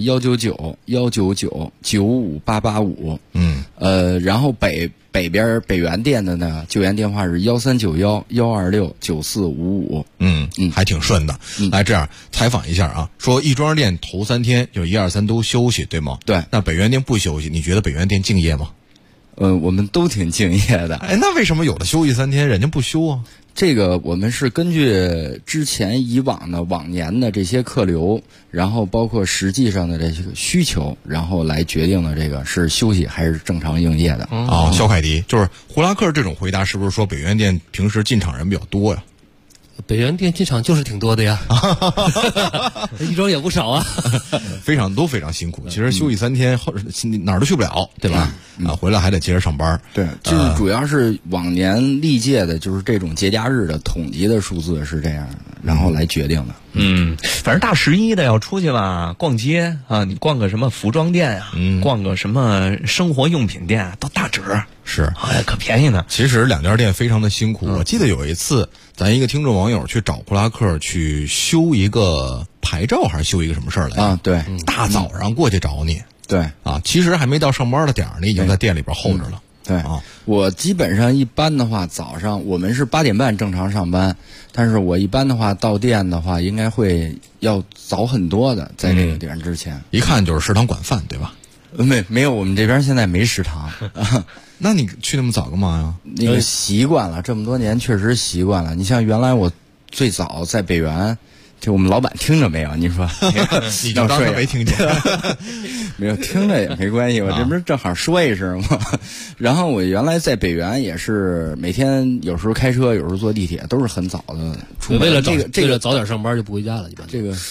199-199-95885。然后北边北园店的呢救援电话是1391-126-9455。 还挺顺的。来，这样采访一下啊，说亦庄店头3天就1、2、3都休息，对吗？ 对。 那北园店不休息，你觉得北园店敬业吗？ 我们都挺敬业的。 那为什么有的休息3天，人家不休啊？ 这个我们是根据之前以往的往年的这些客流，然后包括实际上的这些需求，然后来决定的这个是休息还是正常营业的。 肖凯迪，就是胡拉克这种回答，是不是说北园店平时进场人比较多呀？ 北园店进场就是挺多的呀，亦庄也不少啊， 非常辛苦。其实休息3天，哪儿都去不了，对吧？回来还得接着上班。 对，就是主要是往年历届的，就是这种节假日的统计的数字是这样，然后来决定的。 反正大11的要出去吧，逛街啊，你逛个什么服装店啊，逛个什么生活用品店都打折。 是， 可便宜呢。 其实2家店非常的辛苦。我记得有一次，咱一个听众网友去找胡拉克去修一个牌照，还是修一个什么事儿来着？ 对， 大早上过去找你。 对其实还没到上班的点儿，你已经在店里边候着了。 对我基本上一般的话，早上我们是8点半正常上班，但是我一般的话到店的话，应该会要早很多的，在这个点之前。 一看就是食堂管饭，对吧？ 没有，我们这边现在没食堂。 那你去那么早干嘛呀？ 那个习惯了，这么多年确实习惯了。你像原来我最早在北园，就我们老板听着没有？你说你就当他没听见。 没有听着也没关系，我这不是正好说一声吗？然后我原来在北园也是每天有时候开车，有时候坐地铁，都是很早的出门。 为了早点上班就不回家了，一般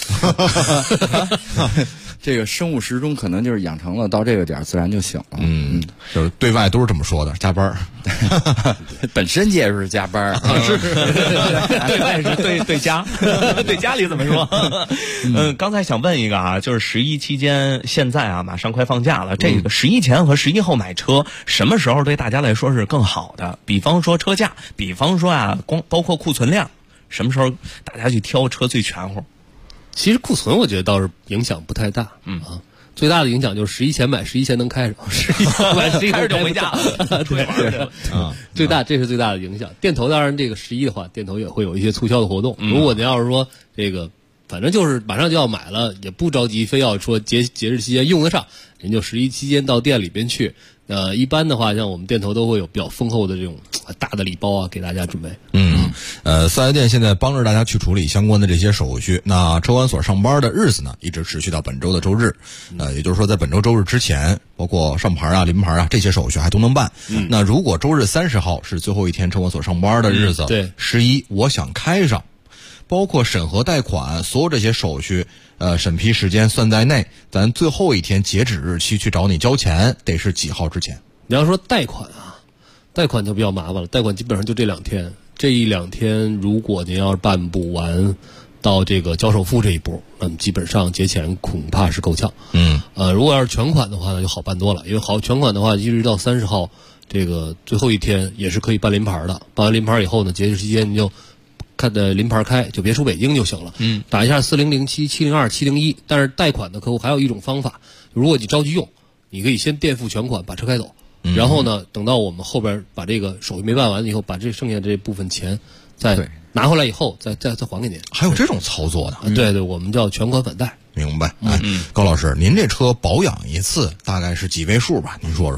这个生物时钟可能就是养成了，到这个点自然就醒了。 就是对外都是这么说的，加班。 本身也是加班， 是对外是对家，对家里怎么说？刚才想问一个啊，就是11期间，现在啊马上快放假了，这个11前和11后买车，什么时候对大家来说是更好的？比方说车价，比方说啊，包括库存量，什么时候大家去挑车最全乎？ 其实库存我觉得倒是影响不太大。最大的影响就是11前买，11前能开上，11后买，11后就回家了。 对，这是最大的影响。店头当然这个11的话，店头也会有一些促销的活动。如果您要是说这个，反正就是马上就要买了，也不着急，非要说节日期间用得上，您就11期间到店里边去。一般的话，像我们店头都会有比较丰厚的这种大的礼包啊，给大家准备。 四 S 店现在帮着大家去处理相关的这些手续。那车管所上班的日子呢，一直持续到本周的周日。也就是说，在本周周日之前，包括上牌啊、临牌啊这些手续还都能办。那如果周日30号是最后一天车管所上班的日子， 对 11我想开上，包括审核贷款所有这些手续。审批时间算在内，咱最后一天截止日期去找你交钱，得是几号之前？ 你要说贷款啊，贷款就比较麻烦了。贷款基本上就这2天，这1-2天，如果您要是办不完到这个交首付这一步，那么基本上结钱恐怕是够呛。如果要是全款的话呢，就好办多了，因为全款的话，一直到30号这个最后一天也是可以办临牌的。办完临牌以后呢，截止期间你就看的临牌开，就别出北京就行了。打一下4007-702-701。但是贷款的客户还有一种方法，如果你着急用，你可以先垫付全款把车开走，然后呢，等到我们后边把这个手续没办完以后，把这剩下这部分钱再拿回来以后，再还给您。 还有这种操作的？ 对，我们叫全款返贷。 明白。高老师，您这车保养一次大概是几位数吧？您说说。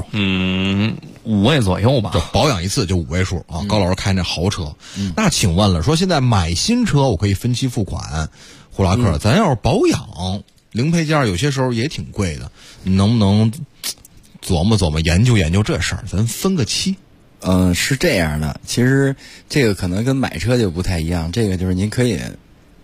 5位左右吧。 就保养一次就5位数啊。高老师开那豪车，那请问了，说现在买新车我可以分期付款，胡拉克，咱要是保养零配件有些时候也挺贵的，你能不能琢磨研究这事儿，咱分个期？ 是这样的，其实这个可能跟买车就不太一样，这个就是您可以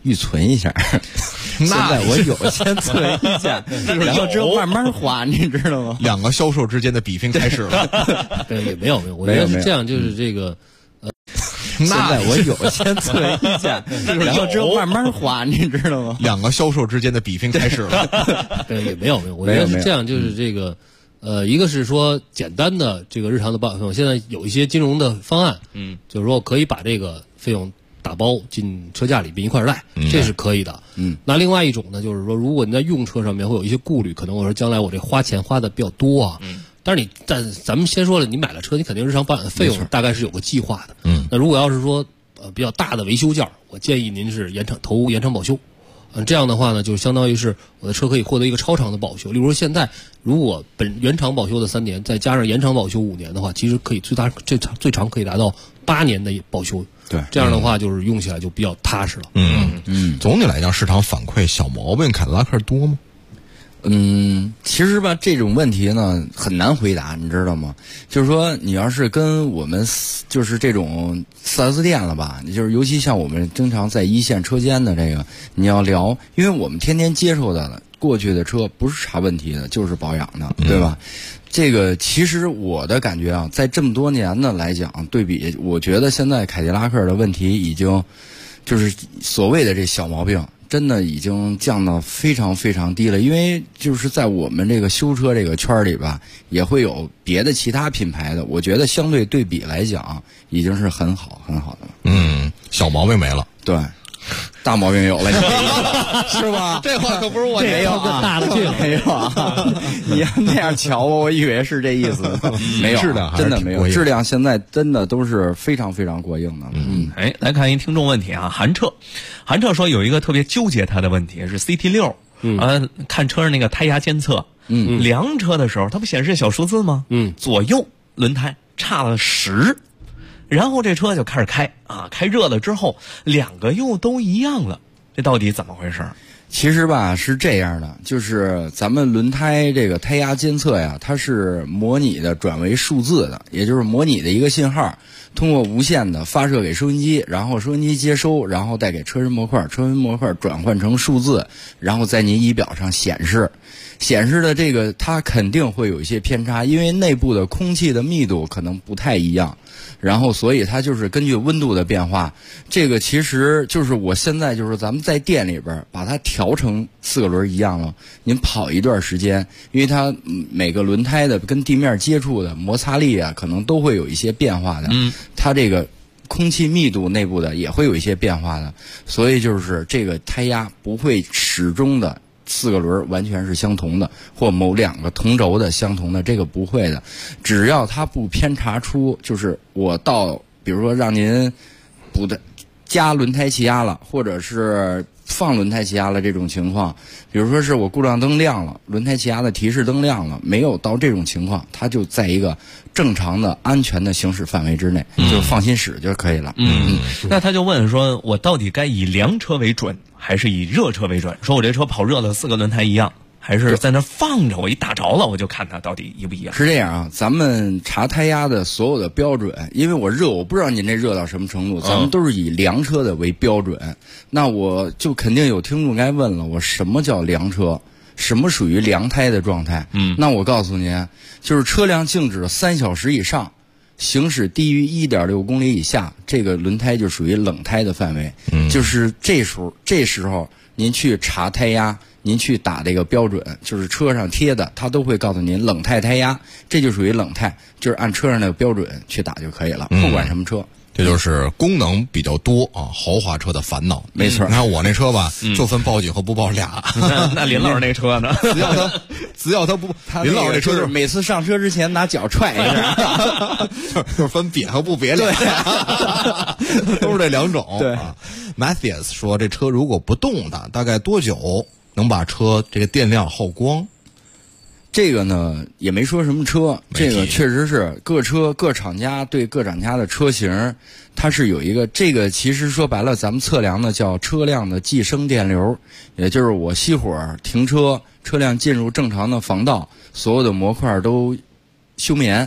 预存一下。现在我有先存一下，然后之后慢慢花，你知道吗？ 两个销售之间的比拼开始了。 也没有，我觉得是这样，就是这个。 现在我有先存一下，然后之后慢慢花，你知道吗？ 两个销售之间的比拼开始了。 也没有，我觉得是这样，就是这个，一个是说简单的这个日常的保养费用，现在有一些金融的方案，就是说可以把这个费用打包进车价里边一块儿带，这是可以的。那另外一种呢，就是说如果你在用车上面会有一些顾虑，可能我说将来我这花钱花的比较多啊。但咱们先说了，你买了车，你肯定日常保养的费用大概是有个计划的。那如果要是说比较大的维修件，我建议您是投延长保修。这样的话呢，就相当于是我的车可以获得一个超长的保修。例如说现在如果原厂保修的3年，再加上延长保修5年的话，其实可以最长可以达到8年的保修。 对， 这样的话就是用起来就比较踏实了。 总体来讲，市场反馈小毛病凯迪拉克多吗？ 其实吧，这种问题呢很难回答，你知道吗？就是说，你要是跟我们就是这种4S店了吧，就是尤其像我们经常在一线车间的这个，你要聊，因为我们天天接受的过去的车不是查问题的，就是保养的，对吧？这个其实我的感觉啊，在这么多年的来讲对比，我觉得现在凯迪拉克的问题已经就是所谓的这小毛病。真的已经降到非常非常低了，因为就是在我们这个修车这个圈里吧，也会有别的其他品牌的，我觉得相对对比来讲，已经是很好很好的了。 小毛病没了， 对，大毛病有了，是吧？ 这话可不是我没有啊， 大了去了， 没有啊！你要那样瞧我以为是这意思，没有， 质量真的没有，质量现在真的都是非常非常过硬的。 来看一听众问题啊，韩彻说有一个特别纠结他的问题是 CT6，看车上那个胎压监测，量车的时候它不显示小数字吗？左右轮胎差了10。然后这车就开始开热了之后，2个又都一样了，这到底怎么回事？ 其实吧是这样的，就是咱们轮胎这个胎压监测呀，它是模拟的转为数字的，也就是模拟的一个信号，通过无线的发射给收音机，然后收音机接收，然后带给车身模块，车身模块转换成数字，然后在您仪表上显示的这个它肯定会有一些偏差，因为内部的空气的密度可能不太一样，然后所以它就是根据温度的变化，这个其实就是我现在就是咱们在店里边把它调成4个轮一样了，您跑一段时间，因为它每个轮胎的跟地面接触的摩擦力啊，可能都会有一些变化的，它这个空气密度内部的也会有一些变化的，所以就是这个胎压不会始终的4个轮完全是相同的，或某2个同轴的相同的，这个不会的。只要它不偏差出，就是我到比如说让您补的加轮胎气压了，或者是放轮胎气压了这种情况，比如说是我故障灯亮了，轮胎气压的提示灯亮了，没有到这种情况，它就在一个正常的安全的行驶范围之内，就放心使就可以了。 那他就问说，我到底该以凉车为准还是以热车为准？说我这车跑热了，4个轮胎一样，还是在那放着，我一打着了我就看它到底一不一样？ 是这样啊，咱们查胎压的所有的标准，因为我热，我不知道您这热到什么程度，咱们都是以凉车的为标准。那我就肯定有听众该问了，我什么叫凉车？什么属于凉胎的状态？那我告诉您，就是车辆静止3小时以上，行驶低于1.6公里以下，这个轮胎就属于冷胎的范围。就是这时候您去查胎压，您去打这个标准，就是车上贴的，它都会告诉您冷态胎压，这就属于冷态，就是按车上的标准去打就可以了，不管什么车。 这就是功能比较多啊，豪华车的烦恼。 没错， 你看我那车吧，就分报警和不报俩。 那林老师那车呢？ 只要他不，林老师那车就是每次上车之前拿脚踹一下， 就是分瘪和不瘪俩，都是这2种。 对 ，Mathias 说这车如果不动的，大概多久能把车这个电量耗光？ 这个呢也没说什么车，这个确实是各厂家对各厂家的车型，它是有一个，这个其实说白了咱们测量的叫车辆的计生电流，也就是我熄火停车，车辆进入正常的防道，所有的模块都休眠，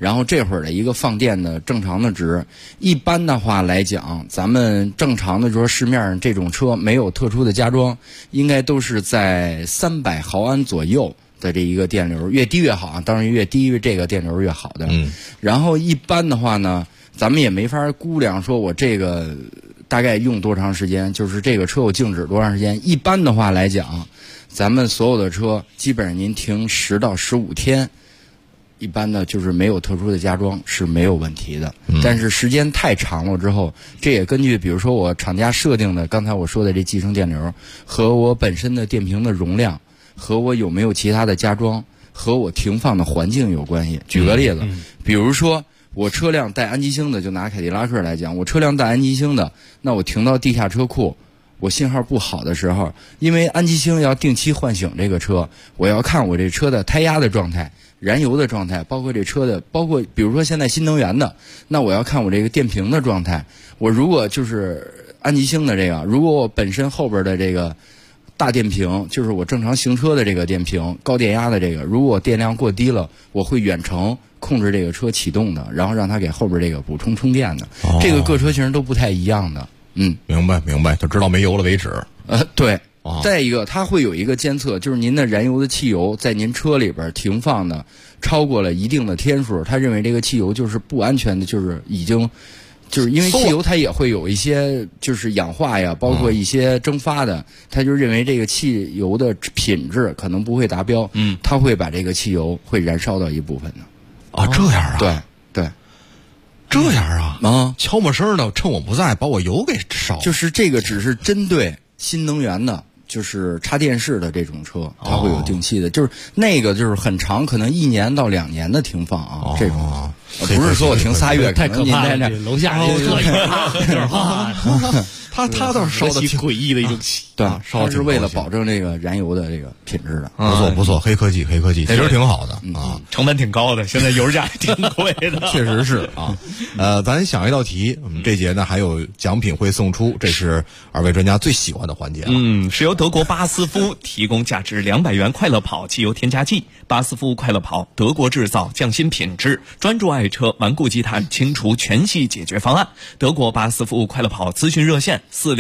然后这会儿的一个放电的正常的值，一般的话来讲，咱们正常的说市面上这种车没有特殊的加装，应该都是在300毫安左右的这一个电流，越低越好啊，当然越低这个电流越好的。然后一般的话呢，咱们也没法估量说我这个大概用多长时间，就是这个车我静止多长时间。一般的话来讲，咱们所有的车基本上您停10到15天。一般的就是没有特殊的加装是没有问题的，但是时间太长了之后，这也根据比如说我厂家设定的刚才我说的这集成电流和我本身的电瓶的容量和我有没有其他的加装和我停放的环境有关系。举个例子，比如说我车辆带安吉星的，就拿凯迪拉克来讲，我车辆带安吉星的，那我停到地下车库，我信号不好的时候，因为安吉星要定期唤醒这个车，我要看我这车的胎压的状态、燃油的状态，包括这车的，包括比如说现在新能源的，那我要看我这个电瓶的状态。我如果就是安吉星的这个，如果我本身后边的这个大电瓶，就是我正常行车的这个电瓶，高电压的这个，如果我电量过低了，我会远程控制这个车启动的，然后让它给后边这个补充充电的。这个各车型都不太一样的。 明白，就知道没油了为止。 对。再一个，它会有一个监测，就是您的燃油的汽油在您车里边停放的超过了一定的天数，他认为这个汽油就是不安全的，就是已经就是因为汽油它也会有一些就是氧化呀，包括一些蒸发的，他就认为这个汽油的品质可能不会达标，他会把这个汽油会燃烧到一部分的。 这样啊？ 对， 这样啊？悄没声的，趁我不在把我油给烧。 就是这个只是针对新能源的。就是插电式的这种车，它会有定期的，就是那个就是很长，可能1年到2年的停放啊，这种不是说我停3月， 太可怕了。楼下他倒是烧的挺诡异的一种气， 对，它是为了保证这个燃油的这个品质的。 不错，黑科技，这人挺好的啊， 成本挺高的，现在油价挺贵的， 确实是啊。咱想一道题，这节呢还有奖品会送出，这是2位专家最喜欢的环节了。 是由德国巴斯夫提供价值200元快乐跑汽油添加剂，巴斯夫快乐跑，德国制造，匠心品质，专注爱车，顽固积碳，清除全系解决方案。德国巴斯夫快乐跑咨询热线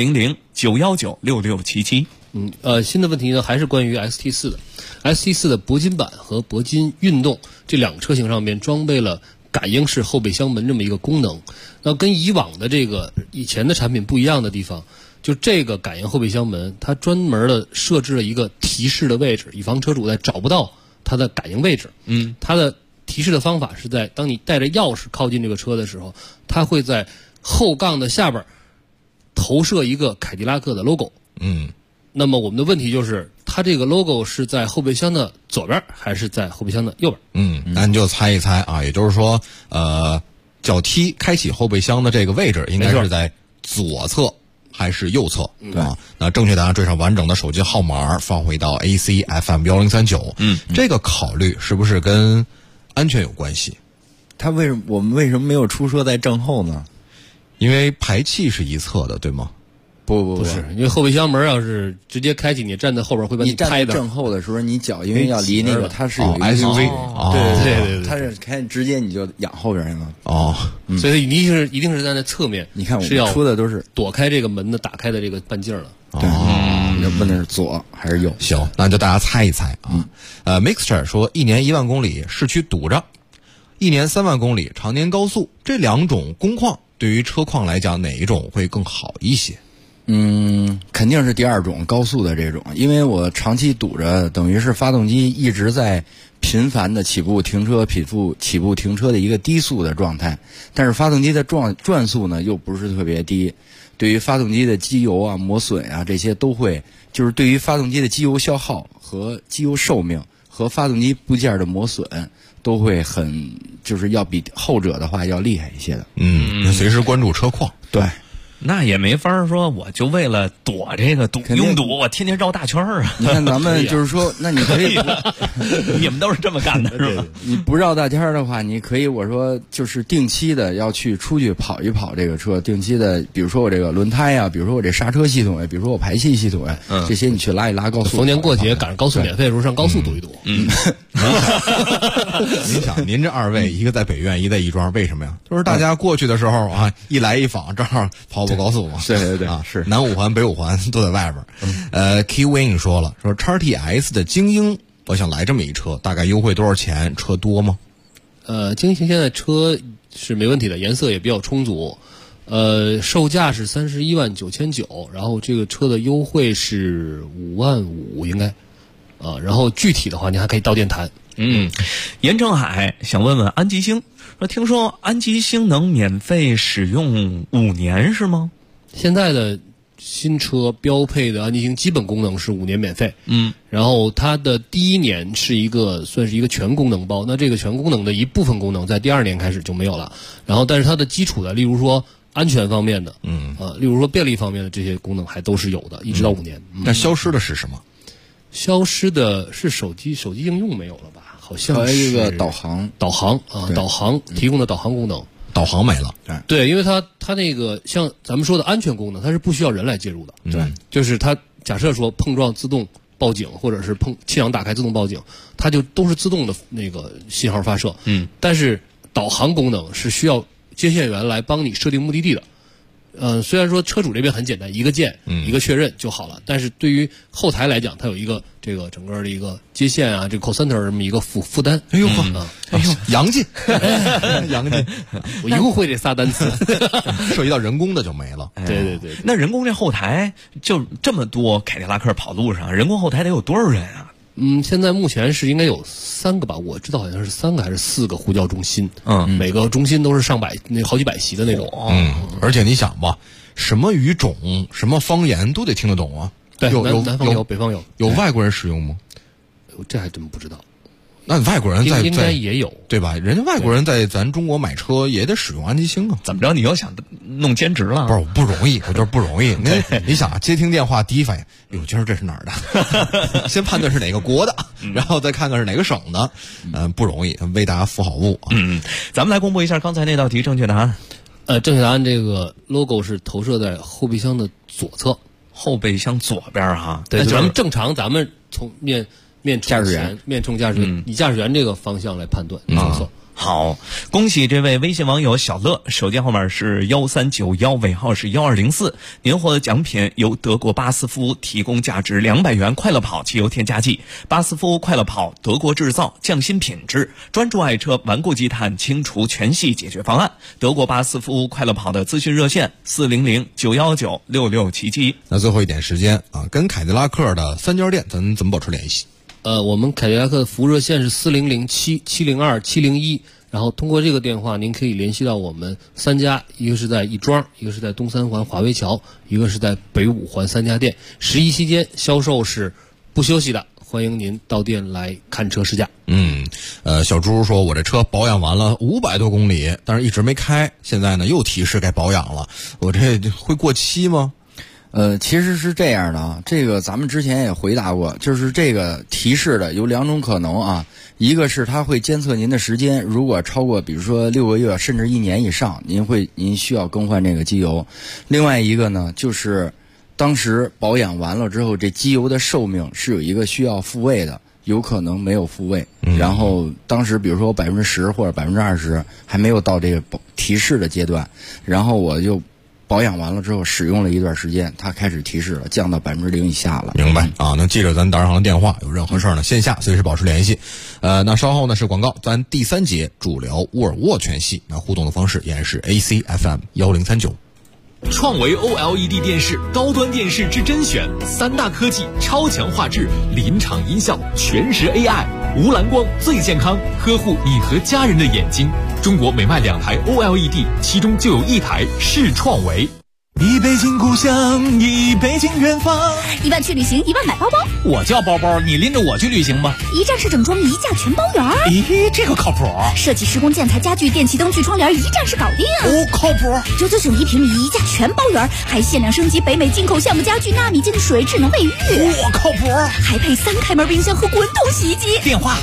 400-919-6677。 新的问题呢，还是关于 ST4 的。ST4 的铂金版和铂金运动这两个车型上面装备了感应式后备箱门这么一个功能。那跟以往的这个以前的产品不一样的地方，就这个感应后备箱门，它专门的设置了一个提示的位置，以防车主在找不到它的感应位置。它的提示的方法是在当你带着钥匙靠近这个车的时候，它会在后杠的下边投射一个凯迪拉克的 logo。那么我们的问题就是，它这个 logo 是在后备箱的左边还是在后备箱的右边？ 那你就猜一猜啊，也就是说，脚踢开启后备箱的这个位置应该是在左侧还是右侧？那正确答案缀上完整的手机号码，发回到 AC FM1039。这个考虑是不是跟安全有关系？ 我们为什么没有出说在正后呢？ 因为排气是一侧的，对吗？ 不是，因为后备箱门要是直接开启，你站在后边会把你拍的。 正后的时候，你脚因为要离那个，它是有一个 SUV， 对，它是开直接你就仰后边了。 所以你一定是站在侧面。 你看我是要出的都是躲开这个门的打开的这个半径了。 对，要问的是左还是右？ 行，那就大家猜一猜啊。Mixture 说1年1万公里市区堵着，1年3万公里常年高速，这两种工况对于车况来讲，哪一种会更好一些？ 肯定是第二种高速的这种，因为我长期堵着，等于是发动机一直在频繁的起步停车的一个低速的状态，但是发动机的转速呢又不是特别低，对于发动机的机油啊、磨损啊这些都会，就是对于发动机的机油消耗和机油寿命和发动机部件的磨损都会就是要比后者的话要厉害一些的。 随时关注车况。 对。 那也没法说，我就为了躲这个拥堵，我天天绕大圈啊。 你看咱们就是说，那你可以你们都是这么干的是吧？ 你不绕大圈的话，你可以我说就是定期的要出去跑一跑这个车，定期的，比如说我这个轮胎呀，比如说我这刹车系统呀，比如说我排气系统呀，这些你去拉一拉高速。 逢年过节赶上高速免费的时候上高速堵一堵。 您想，您这二位一个在北苑，一个在亦庄，为什么呀？就是大家过去的时候啊，一来一访，正好跑高速嘛。 对啊，是南五环、北五环都在外边。Key Wing 说了，说 XTS 的精英，我想来这么一车，大概优惠多少钱？车多吗？ 精英现在车是没问题的，颜色也比较充足。售价是31.99000，然后这个车的优惠是55000应该。然后具体的话，你还可以到店谈。 严正海想问问安吉星，说听说安吉星能免费使用5年是吗？ 现在的新车标配的安吉星基本功能是5年免费。然后它的第1年是算是一个全功能包，那这个全功能的一部分功能在第2年开始就没有了。然后但是它的基础的，例如说安全方面的，例如说便利方面的这些功能还都是有的，一直到5年。 那消失的是什么？ 消失的是手机应用没有了吧？好像是一个导航提供的导航功能， 导航没了。 对，因为它那个像咱们说的安全功能，它是不需要人来介入的。 对， 就是它假设说碰撞自动报警，或者是气囊打开自动报警，它就都是自动的那个信号发射。但是导航功能是需要接线员来帮你设定目的地的。虽然说车主这边很简单，一个键一个确认就好了，但是对于后台来讲，它有一个这个整个的一个接线啊，这个 call center 这么一个负担。 哎呦洋气，洋气！ 我一共会这仨单词， 涉及到人工的就没了。 对， 那人工这后台就这么多，凯迪拉克跑路上，人工后台得有多少人啊？ 现在目前是应该有3个吧，我知道好像是3个还是4个呼叫中心。每个中心都是上百好几百席的那种。 而且你想吧，什么语种、什么方言都得听得懂啊。 对，南方有，北方有。 有外国人使用吗？ 这还真不知道。 那外国人应该也有， 对吧？人家外国人在咱中国买车也得使用安吉星啊。 怎么着？你又想弄兼职了？ 不容易，我就是不容易。你想接听电话，第一反应，哟，今儿这是哪儿的？先判断是哪个国的，然后再看看是哪个省的。不容易，为大家服好务。 咱们来公布一下刚才那道题正确答案。 正确答案这个 logo 是投射在后备箱的左侧， 后备箱左边哈。 对，咱们正常，咱们从面冲驾驶员，以驾驶员这个方向来判断。 好，恭喜这位微信网友小乐，手机号码是1391，尾号是1204。您获得奖品由德国巴斯夫提供价值200元快乐跑汽油添加剂。巴斯夫快乐跑，德国制造，匠心品质，专注爱车顽固积碳清除全系解决方案。德国巴斯夫快乐跑的咨询热线400-919-6677。 那最后一点时间啊，跟凯迪拉克的3家店咱怎么保持联系？ 我们凯迪拉克的服务热线是4007-702-701，然后通过这个电话，您可以联系到我们3家，一个是在亦庄，一个是在东3环华威桥，一个是在北5环3家店。11期间销售是不休息的，欢迎您到店来看车试驾。 小朱说，我这车保养完了500多公里，但是一直没开，现在呢又提示该保养了，我这会过期吗？ 其实是这样的啊，这个咱们之前也回答过，就是这个提示的有2种可能啊，一个是它会监测您的时间，如果超过比如说6个月甚至1年以上，您需要更换这个机油。另外一个呢，就是当时保养完了之后，这机油的寿命是有一个需要复位的，有可能没有复位，然后当时比如说10%或者20%还没有到这个提示的阶段，然后我就保养完了之后使用了一段时间，它开始提示了，降到0%以下了。 明白啊？那记着咱导航的电话，有任何事儿呢，线下随时保持联系。那稍后呢是广告，咱第3节主聊沃尔沃全系，那互动的方式依然是 ACFM 1039。 创维 OLED 电视，高端电视之甄选，3大科技，超强画质，临场音效，全时 AI， 无蓝光最健康，呵护你和家人的眼睛。中国每卖2台 OLED， 其中就有1台是创维。 一北京故乡，一北京远方。 1万去旅行，1万买包包。 我叫包包，你拎着我去旅行吧。 一站式整装，一价全包圆。 咦，这个靠谱。 设计施工建材家具电器灯具窗帘，一站式搞定。 哦，靠谱。 999一平米，一价全包圆，还限量升级北美进口橡木家具、纳米净水、智能卫浴。 我靠谱。 还配3开门冰箱和滚筒洗衣机。 电话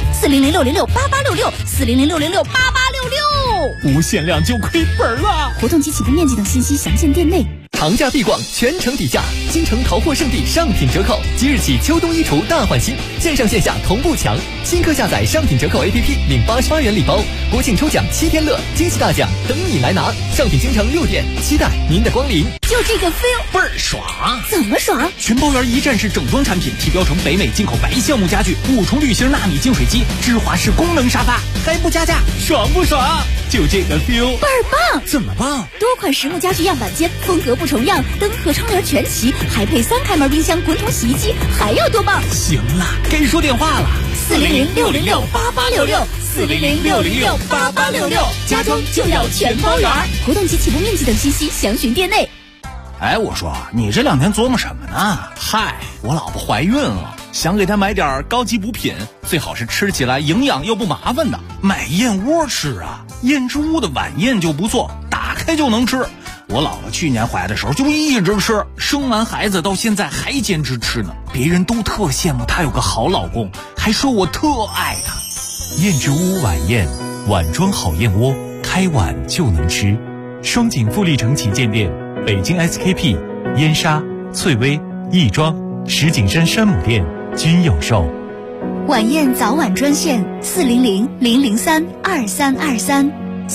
400-606-8866，400-606-8866。 无限量就亏本了。 活动及起步面积等信息详见店内。 长假必逛，全城底价，京城淘货圣地上品折扣，即日起秋冬衣橱大换新，线上线下同步抢。新客下载上品折扣 APP 领88元礼包，国庆抽奖7天乐，惊喜大奖等你来拿。上品京城6店，期待您的光临。 就这个 feel 倍儿爽。 怎么爽？ 全包圆一站式整装产品，提标成北美进口白橡木家具，5重滤芯纳米净水机，芝华士功能沙发，还不加价，爽不爽？就这个 feel 倍儿棒。 怎么棒？ 多款实木家具样板间，风格不重样，灯和窗帘全齐，还配3开门冰箱、滚筒洗衣机，还要多棒？ 行了，该说电话了。 400-606-8866，400-606-8866，家装就要全包圆。活动及起步面积等信息详询店内。 哎，我说你这2天琢磨什么呢？嗨，我老婆怀孕了，想给她买点高级补品，最好是吃起来营养又不麻烦的。买燕窝吃啊，燕之屋的晚宴就不错，打开就能吃。我姥姥去年怀的时候就一直吃，生完孩子到现在还坚持吃呢。别人都特羡慕她有个好老公，还说我特爱她。 燕之屋晚宴，碗装好燕窝，开碗就能吃。双井富力城旗舰店，北京 SKP、燕莎、翠微、亦庄、石景山山姆店均有售。 晚宴早晚专线400-003-2323。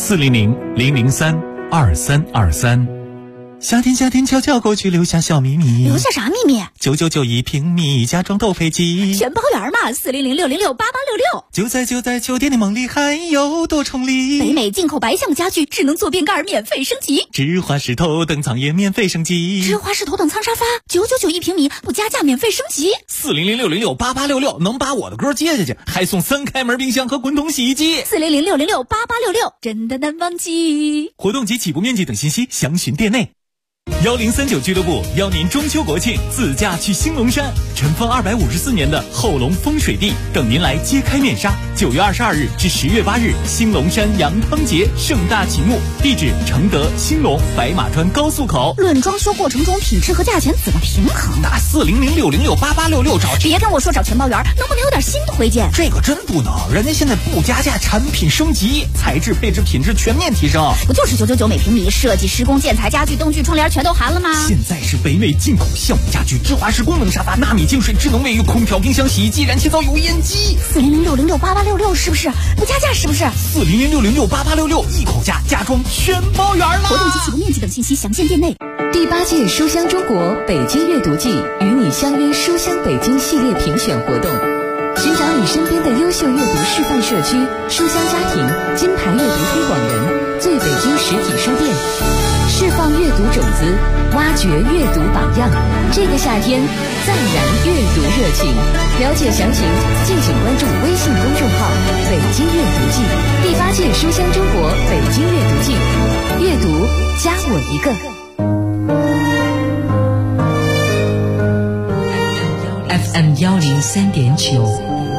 400-003-2323。夏天悄悄过去，留下小秘密。 留下啥秘密 ？999一平米，家装豆飞机， 全包圆嘛。400-606-8866。 就在酒店的梦里，还有多重礼。 北美进口白橡木家具，智能坐便盖免费升级。 芝华士头等舱也免费升级。 芝华士头等舱沙发999一平米，不加价免费升级。 400-606-8866，能把我的歌接下去，还送3开门冰箱和滚筒洗衣机。 400-606-8866，真的难忘记。 活动及起步面积等信息详询店内。1039俱乐部邀您中秋国庆自驾去兴隆山，尘封254年的后龙风水地等您来揭开面纱。9月22日至10月8日，兴隆山羊汤节盛大启幕，地址承德、兴隆、白马川高速口。 论装修过程中品质和价钱怎么平衡？ 打400-606-8866找。 别跟我说找全包圆，能不能有点新推荐？ 这个真不能，人家现在不加价，产品升级，材质、配置、品质全面提升。 不就是999每平米，设计、施工、建材、家具、灯具、窗帘全都含了吗？ 现在是北美进口橡木家具、芝华士功能沙发、纳米净水、智能卫浴、空调、冰箱、洗衣机、燃气灶、油烟机。 400-606-8866是不是？不加价是不是 ？400-606-8866，一口价，家装全包圆了。 活动及起步面积等信息详见店内。 第8届书香中国北京阅读季与你相约书香北京系列评选活动，寻找你身边的优秀阅读示范社区、书香家庭、金牌阅读推广人、最北京实体书店，释放阅读种子，挖掘阅读榜样。这个夏天，再燃阅读热情。了解详情，敬请关注微信公众号“北京阅读季”。第8届书香中国北京阅读季，阅读加我一个。FM 103.9，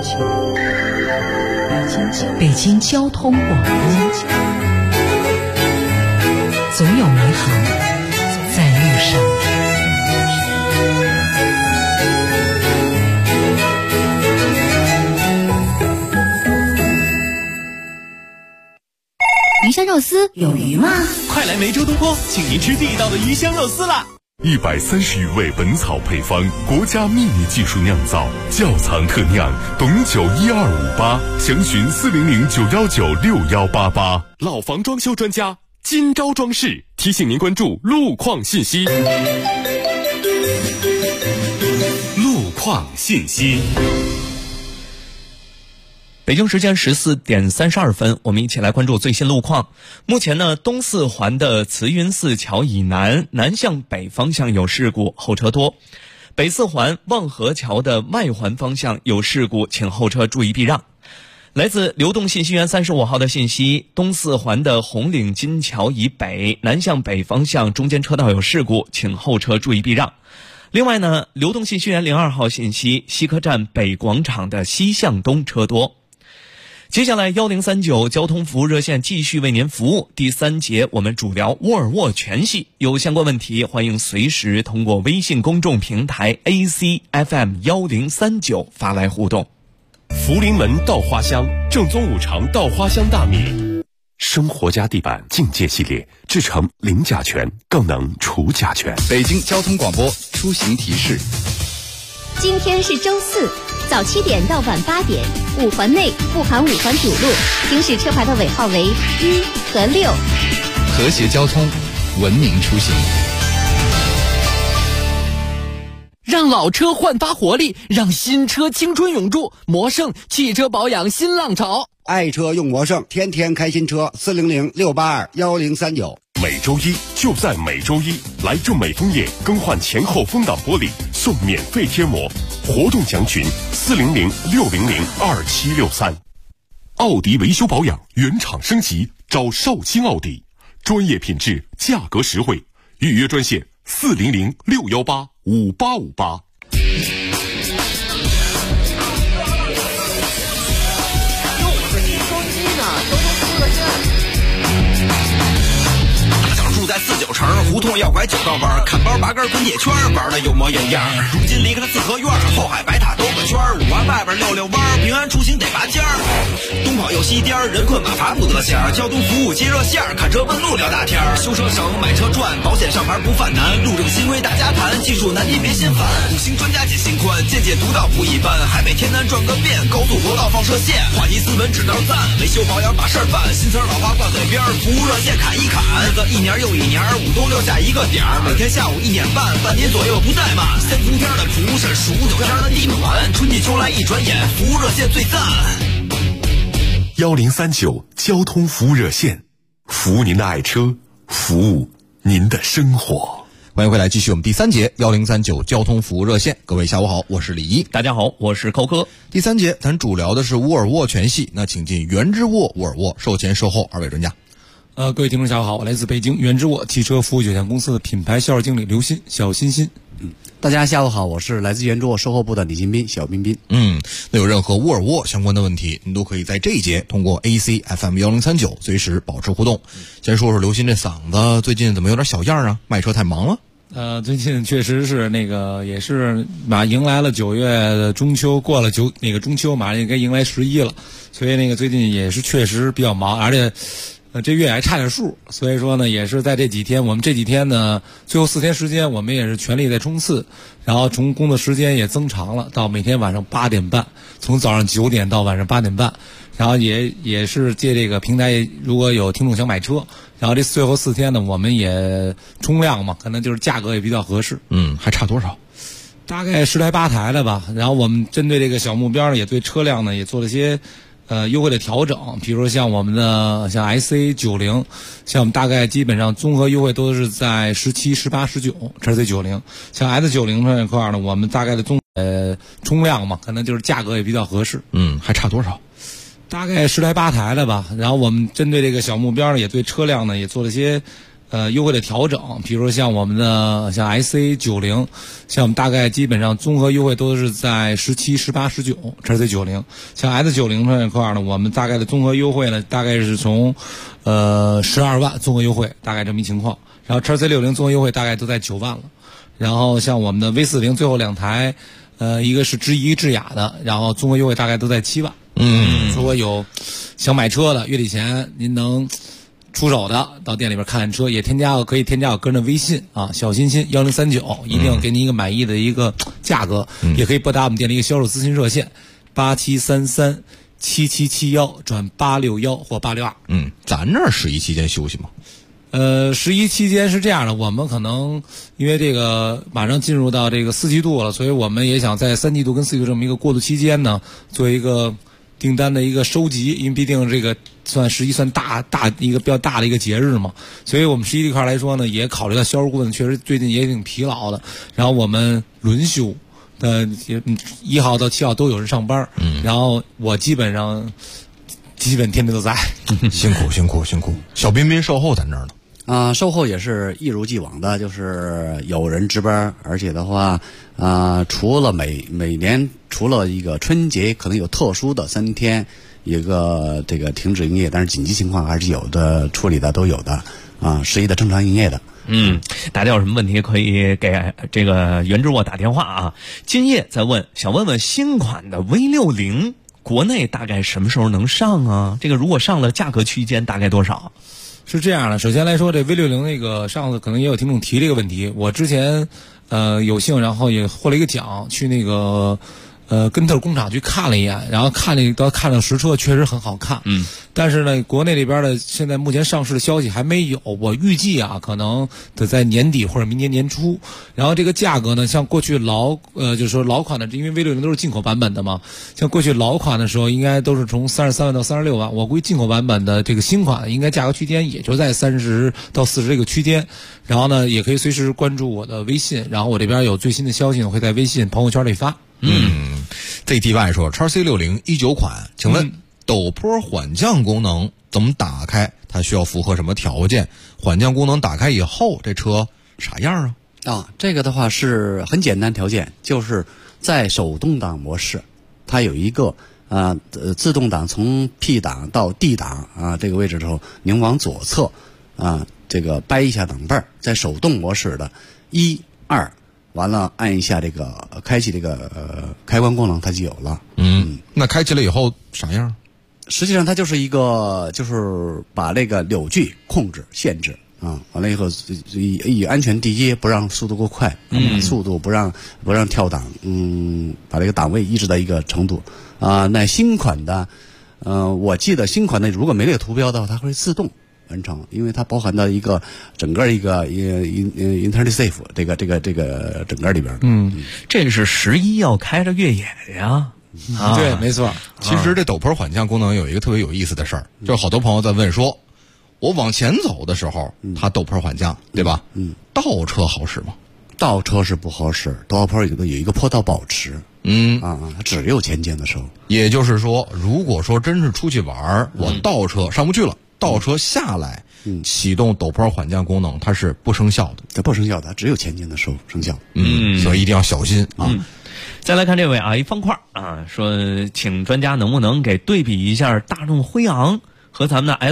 北京交通广播，总有美好在路上。 鱼香肉丝有鱼吗？ 快来梅州东坡，请您吃地道的鱼香肉丝啦 ！130余味本草配方，国家秘密技术酿造，窖藏特酿，董酒1258，详询400-919-6188。老房装修专家金招装饰提醒您关注路况信息。路况信息。 北京时间14点32分，我们一起来关注最新路况。目前呢，东四环的慈云寺桥以南向北方向有事故，后车多；北四环望河桥的外环方向有事故，请后车注意避让。 来自流动信息源35号的信息，东四环的红岭金桥以北南向北方向中间车道有事故，请后车注意避让。另外呢，流动信息源02号信息，西客站北广场的西向东车多。接下来1039交通服务热线继续为您服务。第3节我们主聊沃尔沃全系，有相关问题欢迎随时通过微信公众平台 ACFM1039 发来互动。 福临门稻花香，正宗五常稻花香大米，生活家地板境界系列制成零甲醛，更能除甲醛。 北京交通广播出行提示： 今天是周四，早7点到晚8点，5环内不含5环主路，行驶车牌的尾号为1和6。 和谐交通，文明出行。 让老车焕发活力，让新车青春永驻。魔胜汽车保养新浪潮， 爱车用魔胜，天天开新车。400-682-1039。 每周一就在每周一，来正美枫叶更换前后风挡玻璃送免费贴膜，活动详询400-600-2763。奥迪维修保养原厂升级，找绍兴奥迪，专业品质，价格实惠，预约专线400-618-5858。 在49城胡同要拐9道弯，看包拔根滚铁圈，玩的有模有样。如今离开了四合院，后海白塔兜个圈，5环外边溜弯，平安出行得拔尖儿。东跑右西颠，人困马乏不得闲。交通服务接热线，看车问路聊大天。修车省，买车赚，保险上牌不犯难。路政新规大家谈，技术难题别心烦。5星专家解心宽，见解独到不一般。海北天南转个遍，高速国道放射线，话题斯文只道赞，维修保养把事儿办。新词老话挂嘴边，服务热线砍一砍。日子一年又一年，5都留下一个点儿，每天下午1点半，半年左右不怠慢。3伏天的蒲是数9天的地暖，春季秋来一转眼，服务热线最赞。 1039交通服务热线，服务您的爱车，服务您的生活。 欢迎回来，继续我们第3节1039交通服务热线。各位下午好，我是李一。 大家好，我是寇哥。 第3节咱主聊的是沃尔沃全系，那请进原之沃沃尔沃售前售后2位专家。 各位听众下午好，我来自北京原之沃汽车服务有限公司的品牌销售经理刘鑫，小欣欣。 大家下午好，我是来自原之沃售后部的李金斌，小彬彬。 那有任何沃尔沃相关的问题，您都可以在这一节通过 ACFM1039随时保持互动。先说说刘鑫这嗓子最近怎么有点小样啊？卖车太忙了？ 最近确实是也是迎来了9月的中秋，过了中秋马上也该迎来11了，所以最近也是确实比较忙，而且这月还差点数，所以说呢，也是在这几天，我们这几天呢，最后4天时间，我们也是全力在冲刺，然后从工作时间也增长了，到每天晚上8点半，从早上9点到晚上8点半，然后也是借这个平台，如果有听众想买车，然后这最后4天呢，我们也冲量嘛，可能就是价格也比较合适。 还差多少？ 大概10来8台了吧。然后我们针对这个小目标呢，也对车辆呢也做了些优惠的调整，比如说像我们的像 IC90，像我们大概基本上综合优惠都是在17、18、19，这是 C90。像 S90 这块呢，我们大概的冲量嘛，可能就是价格也比较合适。 还差多少？ 大概10来8台了吧。然后我们针对这个小目标呢，也对车辆呢也做了些优惠的调整，比如说像我们的像 IC90，像我们大概基本上综合优惠都是在17、18、19，这是 C90。像 S90 这块呢，我们大概的综合优惠呢，大概是从12万综合优惠，大概这么一情况。然后车 C60 综合优惠大概都在9万了。然后像我们的 V40 最后2台，一个是智逸智雅的，然后综合优惠大概都在7万。如果有想买车的，月底前您能出手的，到店里边看看车，也可以添加我个人的微信啊，小欣欣1039，一定给您一个满意的一个价格，也可以拨打我们店的一个销售咨询热线87337771转861或862。 咱这儿11期间休息吗 ？11期间是这样的，我们可能因为这个马上进入到这个4季度了，所以我们也想在3季度跟4季度这么一个过渡期间呢，做一个订单的一个收集，因为毕竟这个11算大一个比较大的一个节日嘛，所以我们11这块来说呢，也考虑到销售顾问确实最近也挺疲劳的，然后我们轮休的1号到7号都有人上班，然后我基本上基本天天都在。 辛苦。小彬彬售后在那儿呢。 售后也是一如既往的，就是有人值班，而且的话，除了每年除了一个春节可能有特殊的3天一个这个停止营业，但是紧急情况还是有的处理的都有的，11的正常营业的。 大家有什么问题可以给这个袁志沃打电话啊。今夜在问，想问问新款的 V60 国内大概什么时候能上啊？这个如果上了，价格区间大概多少？ 是这样的，首先来说，这 V60那个上次可能也有听众提这个问题，我之前有幸然后也获了一个奖，去那个根特工厂去看了一眼，然后看了实车，确实很好看。但是呢，国内这边的现在目前上市的消息还没有，我预计可能得在年底或者明年年初。然后这个价格呢，像过去就是说老款的，因为 V60 都是进口版本的嘛，像过去老款的时候，应该都是从33万到36万。我估计进口版本的这个新款应该价格区间也就在30到40这个区间。然后呢，也可以随时关注我的微信，然后我这边有最新的消息，我会在微信朋友圈里发。 ZTY 说 XC60 19款，请问陡坡缓降功能怎么打开？它需要符合什么条件？缓降功能打开以后，这车啥样啊？ 这个的话是很简单条件，就是在手动挡模式，它有一个自动挡从 P 档到 D 档这个位置之后，您往左侧这个掰一下档把，在手动模式的1、2。完了，按一下这个开启这个开关功能，它就有了。 那开启了以后啥样？ 实际上它就是一个，就是把这个扭矩控制限制完了以后以安全第一，不让速度过快，速度不让跳档，把这个档位抑制到一个程度那新款的，我记得新款的如果没这个图标的话，它会自动完成，因为它包含到一个整个一个Internet Safe 这个整个里边。 这是11要开着越野的呀。 对，没错。 其实这陡坡缓降功能有一个特别有意思的事儿，就是好多朋友在问说，我往前走的时候，它陡坡缓降，对吧？倒车好使吗？ 倒车是不好使，倒坡有一个坡道保持。它只有前进的时候。 也就是说，如果说真是出去玩，我倒车上不去了。倒车下来，启动陡坡缓降功能，它是不生效的。 它不生效的，只有前进的时候生效。 所以一定要小心啊。 再来看这位一方块说，请专家能不能给对比一下大众辉昂和咱们的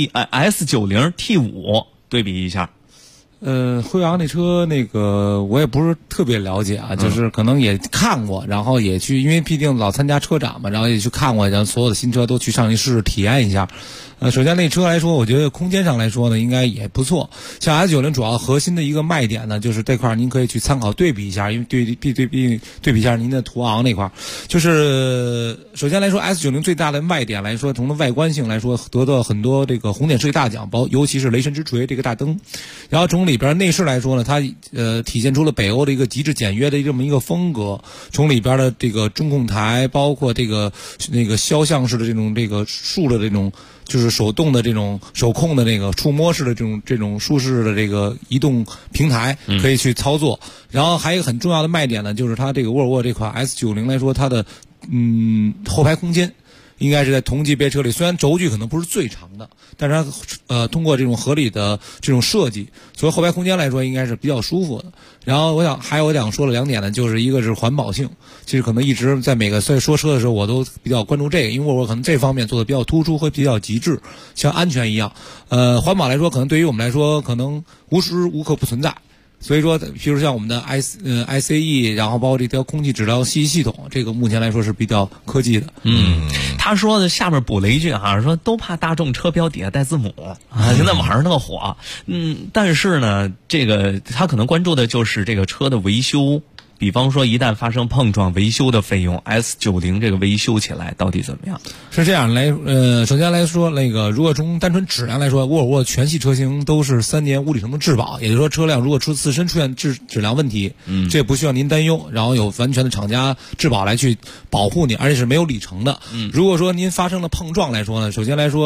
S90 T5 对比一下？ 辉昂那车那个我也不是特别了解就是可能也看过，然后也去，因为毕竟老参加车展嘛，然后也去看过，然后所有的新车都去上去试试体验一下。首先那车来说，我觉得空间上来说呢，应该也不错。像 S90 主要核心的一个卖点呢，就是这块您可以去参考对比一下，因为对比一下您的途昂那块。就是首先来说 ，S90 最大的卖点来说，从外观性来说，得到很多这个红点设计大奖，尤其是雷神之锤这个大灯。然后从里边内饰来说呢，它体现出了北欧的一个极致简约的这么一个风格。从里边的这个中控台，包括这个那个肖像式的这个竖的这种。就是手动的这种手控的那个触摸式的这种舒适的这个移动平台可以去操作。然后还有一个很重要的卖点呢，就是它这个沃尔沃这款 S90 来说，它的后排空间应该是在同级别车里，虽然轴距可能不是最长的，但是它通过这种合理的这种设计，所以后排空间来说应该是比较舒服的。然后我想说了2点呢，就是一个是环保性，其实可能一直在每个说车的时候我都比较关注这个，因为我可能这方面做的比较突出和比较极致，像安全一样。环保来说，可能对于我们来说可能无时无刻不存在。所以说，比如像我们的ICE， 然后包括这条空气质量信息系统，这个目前来说是比较科技的。 他说的下面补了一句说都怕大众车标底下带字母现在网上那么火。但是呢，这个他可能关注的就是这个车的维修。比方说，一旦发生碰撞，维修的费用 ，S90 这个维修起来到底怎么样？ 是这样首先来说，那个如果从单纯质量来说，沃尔沃全系车型都是3年无里程的质保，也就是说，车辆如果自身出现质量问题，这也不需要您担忧，然后有完全的厂家质保来去保护你，而且是没有里程的。如果说您发生了碰撞来说呢，首先来说，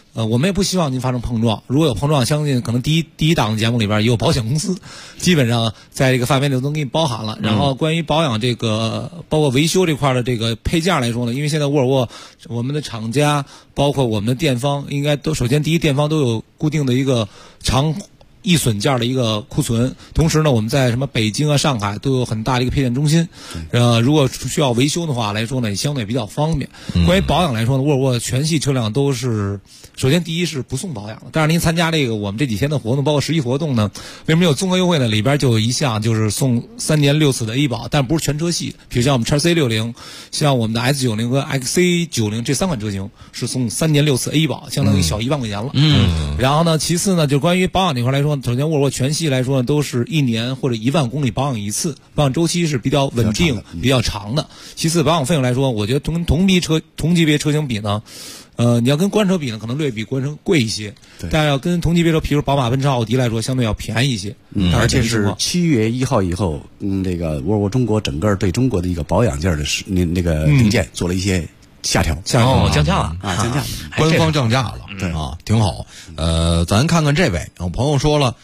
我们也不希望您发生碰撞。如果有碰撞，相信可能第一档节目里边也有保险公司，基本上在这个范围内都给你包含了。然后关于保养这个，包括维修这块的这个配件来说呢，因为现在沃尔沃我们的厂家，包括我们的店方，应该都首先第一店方都有固定的一个易损件的一个库存，同时呢，我们在什么北京啊、上海都有很大的一个配件中心。如果需要维修的话来说呢，也相对比较方便。关于保养来说呢，沃尔沃全系车辆都是，首先第一是不送保养的。但是您参加这个我们这几天的活动，包括11活动呢，为什么有综合优惠呢？里边就有一项就是送3年6次的 A 保，但不是全车系，比如像我们 XC60，像我们的 S90和 XC90这3款车型是送3年6次 A 保，相当于小1万块钱了。然后呢，其次呢，就关于保养这块来说，首先沃尔沃全系来说呢，都是1年或者1万公里保养一次，保养周期是比较稳定、比较长的。其次，保养费用来说，我觉得同级别车型比呢，你要跟国产车比呢，可能略比国产车贵一些，但是要跟同级别车，比如宝马、奔驰、奥迪来说，相对要便宜一些。 而且是7月1号以后，这个沃尔沃中国整个对中国的一个保养件的那个零件做了一些下调， 降价了啊，降价， 官方降价了，对啊，挺好。咱看看这位朋友说了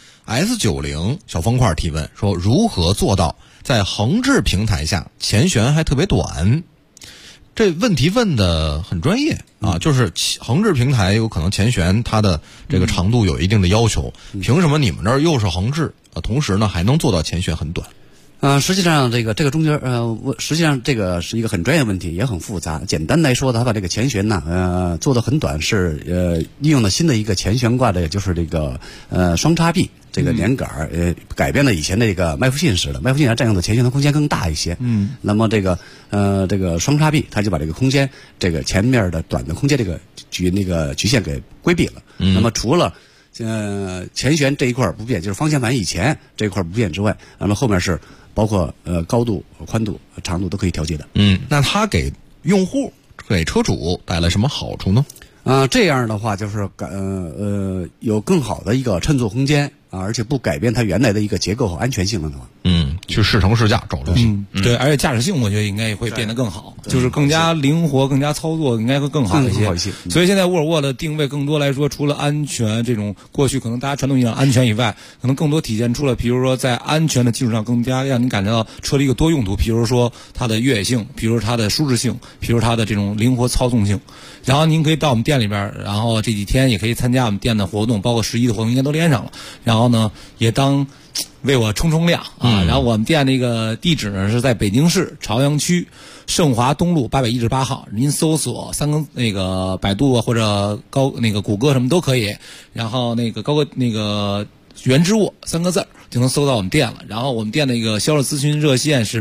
，S90 小方块提问说，如何做到在横置平台下前悬还特别短？这问题问的很专业啊，就是横置平台有可能前悬它的这个长度有一定的要求，凭什么你们这儿又是横置同时呢还能做到前悬很短？ 实际上这个中间实际上这个是一个很专业问题，也很复杂。简单来说，它把这个前悬呢，做得很短，是利用了新的一个前悬挂的，就是这个双叉臂这个连杆改变了以前的这个麦弗逊式的，麦弗逊占用的前悬的空间更大一些。那么这个双叉臂，它就把这个空间，这个前面的短的空间这个局限给规避了。那么除了前悬这一块不变，就是方向盘以前这一块不变之外，那么后面是包括高度、宽度、长度都可以调节的。 那它给用户、给车主带来什么好处呢？ 这样的话就是有更好的一个乘坐空间而且不改变它原来的一个结构和安全性能的话。 去试乘试驾找东西。 对，而且驾驶性我觉得应该也会变得更好，就是更加灵活、更加操作应该会更好一些。所以现在沃尔沃的定位更多来说，除了安全这种过去可能大家传统意义上安全以外，可能更多体现出了，比如说在安全的基础上更加让你感觉到车的一个多用途，比如说它的越野性，比如它的舒适性，比如它的这种灵活操纵性。然后您可以到我们店里边，然后这几天也可以参加我们店的活动，包括11的活动应该都连上了。然后呢，也当为我冲量啊！然后我们店那个地址呢是在北京市朝阳区盛华东路818号，您搜索那个百度或者谷歌什么都可以，然后原之沃3个字就能搜到我们店了。然后我们店那个销售咨询热线是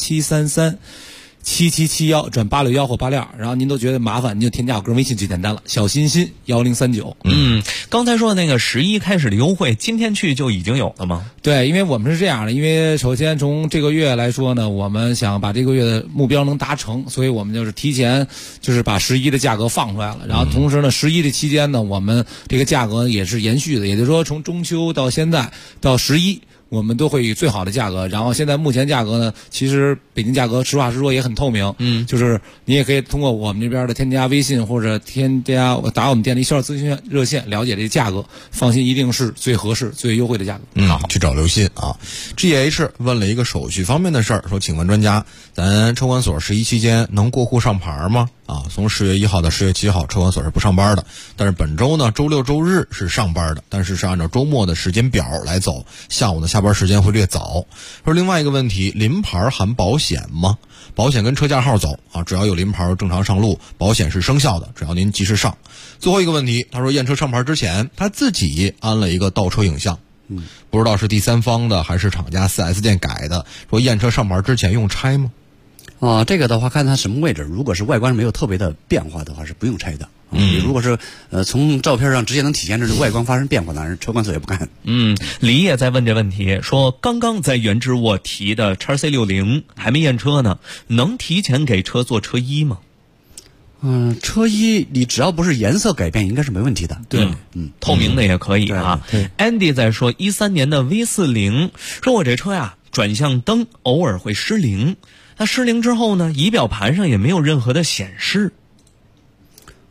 87337771转861或86，然后您都觉得麻烦，您就添加我个人微信最简单了，小欣欣1039。 刚才说的那个11开始的优惠，今天去就已经有了吗？ 对，因为我们是这样的，因为首先从这个月来说呢，我们想把这个月的目标能达成，所以我们就是提前就是把11的价格放出来了。然后同时呢，11这期间呢，我们这个价格也是延续的，也就是说从中秋到现在到11。我们都会以最好的价格，然后现在目前价格呢，其实北京价格实话实说也很透明，就是你也可以通过我们这边的添加微信或者打我们店的销售咨询热线了解这个价格，放心，一定是最合适、最优惠的价格。 好，去找刘鑫啊。GH 问了一个手续方面的事儿，说，请问专家，咱车管所11期间能过户上牌吗？从10月1号到10月7号，车管所是不上班的，但是本周呢，周六周日是上班的，但是按照周末的时间表来走，下午的下班时间会略早。说另外一个问题，临牌含保险吗？保险跟车架号走只要有临牌正常上路，保险是生效的，只要您及时上。最后一个问题，他说验车上牌之前，他自己安了一个倒车影像，不知道是第三方的还是厂家 4S 店改的，说验车上牌之前用拆吗？ 这个的话看它什么位置，如果是外观没有特别的变化的话是不用拆的。如果是从照片上直接能体现这外观发生变化的，车管所也不干。 李也在问这问题，说刚刚在原之沃提的 XC60 还没验车呢，能提前给车做车衣吗？ 车衣你只要不是颜色改变，应该是没问题的。 对，透明的也可以啊。Andy 在说13年的 V40，说我这车呀转向灯偶尔会失灵，那失灵之后呢，仪表盘上也没有任何的显示。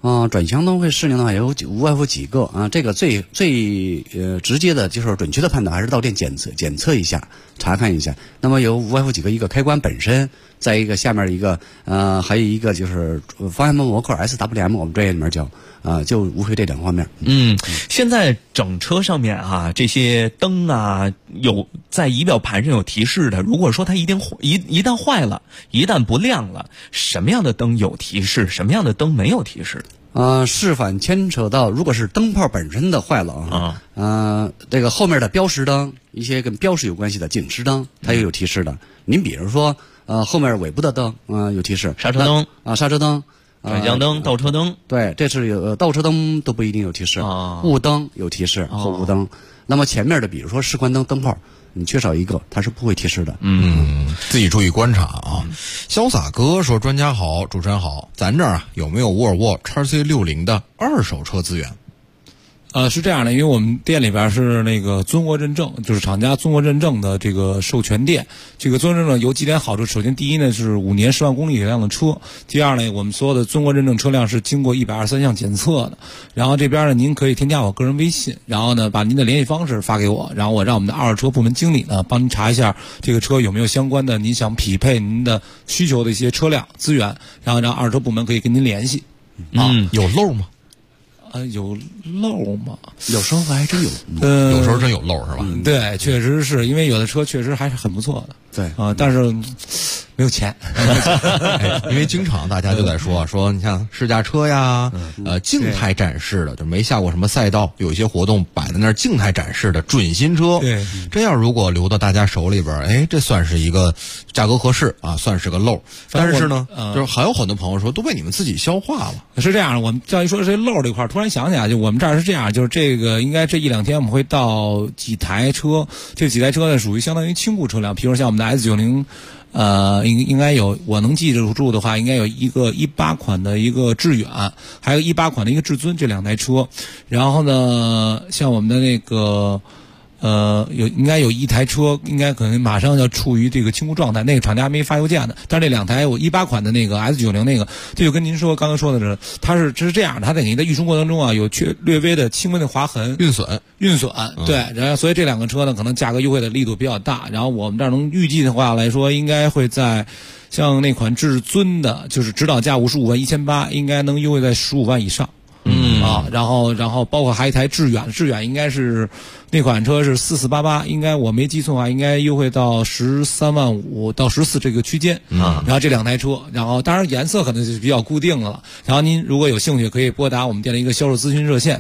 转向灯会失灵的话，无外乎几个啊。这个最直接的，就是准确的判断还是到店检测一下，查看一下。那么有无外乎几个，一个开关本身，再一个下面一个还有一个就是方向盘模块 SWM， 我们专业里面叫就无非这两方面。 现在整车上面这些灯有在仪表盘上有提示的。如果说它一旦坏了，一旦不亮了，什么样的灯有提示，什么样的灯没有提示？ 是反牵扯到，如果是灯泡本身的坏了这个后面的标识灯，一些跟标识有关系的警示灯，它也有提示的。您比如说后面尾部的灯有提示， 刹车灯刹车灯。 转向灯、倒车灯， 对，这是有倒车灯都不一定有提示，雾灯有提示，后雾灯。那么前面的，比如说示宽灯灯泡，你缺少一个，它是不会提示的。 自己注意观察啊。潇洒哥说：“专家好，主持人好，咱这儿有没有沃尔沃 XC60 的二手车资源？” 是这样的，因为我们店里边是那个尊国认证，就是厂家尊国认证的这个授权店。这个尊国认证有几点好处，首先第一呢是5年10万公里以上的车，第二呢我们所有的尊国认证车辆是经过123项检测的。然后这边呢您可以添加我个人微信，然后呢把您的联系方式发给我，然后我让我们的二手车部门经理呢帮您查一下这个车有没有相关的您想匹配您的需求的一些车辆资源，然后让二手车部门可以跟您联系。 有漏吗？ 有漏吗？ 有时候还真有， 有时候真有漏是吧？ 对，确实是因为有的车确实还是很不错的。 对但是没有钱。 因为经常大家就在说你像试驾车呀，静态展示的，就没下过什么赛道，有一些活动摆在那儿静态展示的准新车。 对， 这样如果留到大家手里边，这算是一个价格合适算是个漏。但是呢，就是还有很多朋友说都被你们自己消化了。 是这样，我们这样一说这漏这块，突然想起来，就我们这儿是这样，就是这个应该这1-2天我们会到几台车，这几台车呢属于相当于轻部车辆，比如像我们的 S90。应该有，我能记住的话，应该有一个18款的一个致远，还有18款的一个至尊，这2台车。然后呢，像我们的那个应该有一台车，应该可能马上要处于这个清库状态，那个厂家没发邮件的。但是这2台有18款的那个 S90那个，这就跟您刚刚说的是，它是这样的，它在您的运输过程中有略微的轻微的划痕， 运损， 对，然后所以这2个车呢，可能价格优惠的力度比较大。然后我们这儿能预计的话来说，应该会在像那款至尊的，就是指导价551800，应该能优惠在15万以上。然后包括还有一台致远应该是那款车是4488，应该我没记错的话，应该优惠到13万5到14这个区间。然后这2台车，然后当然颜色可能就比较固定了。然后您如果有兴趣，可以拨打我们店的一个销售咨询热线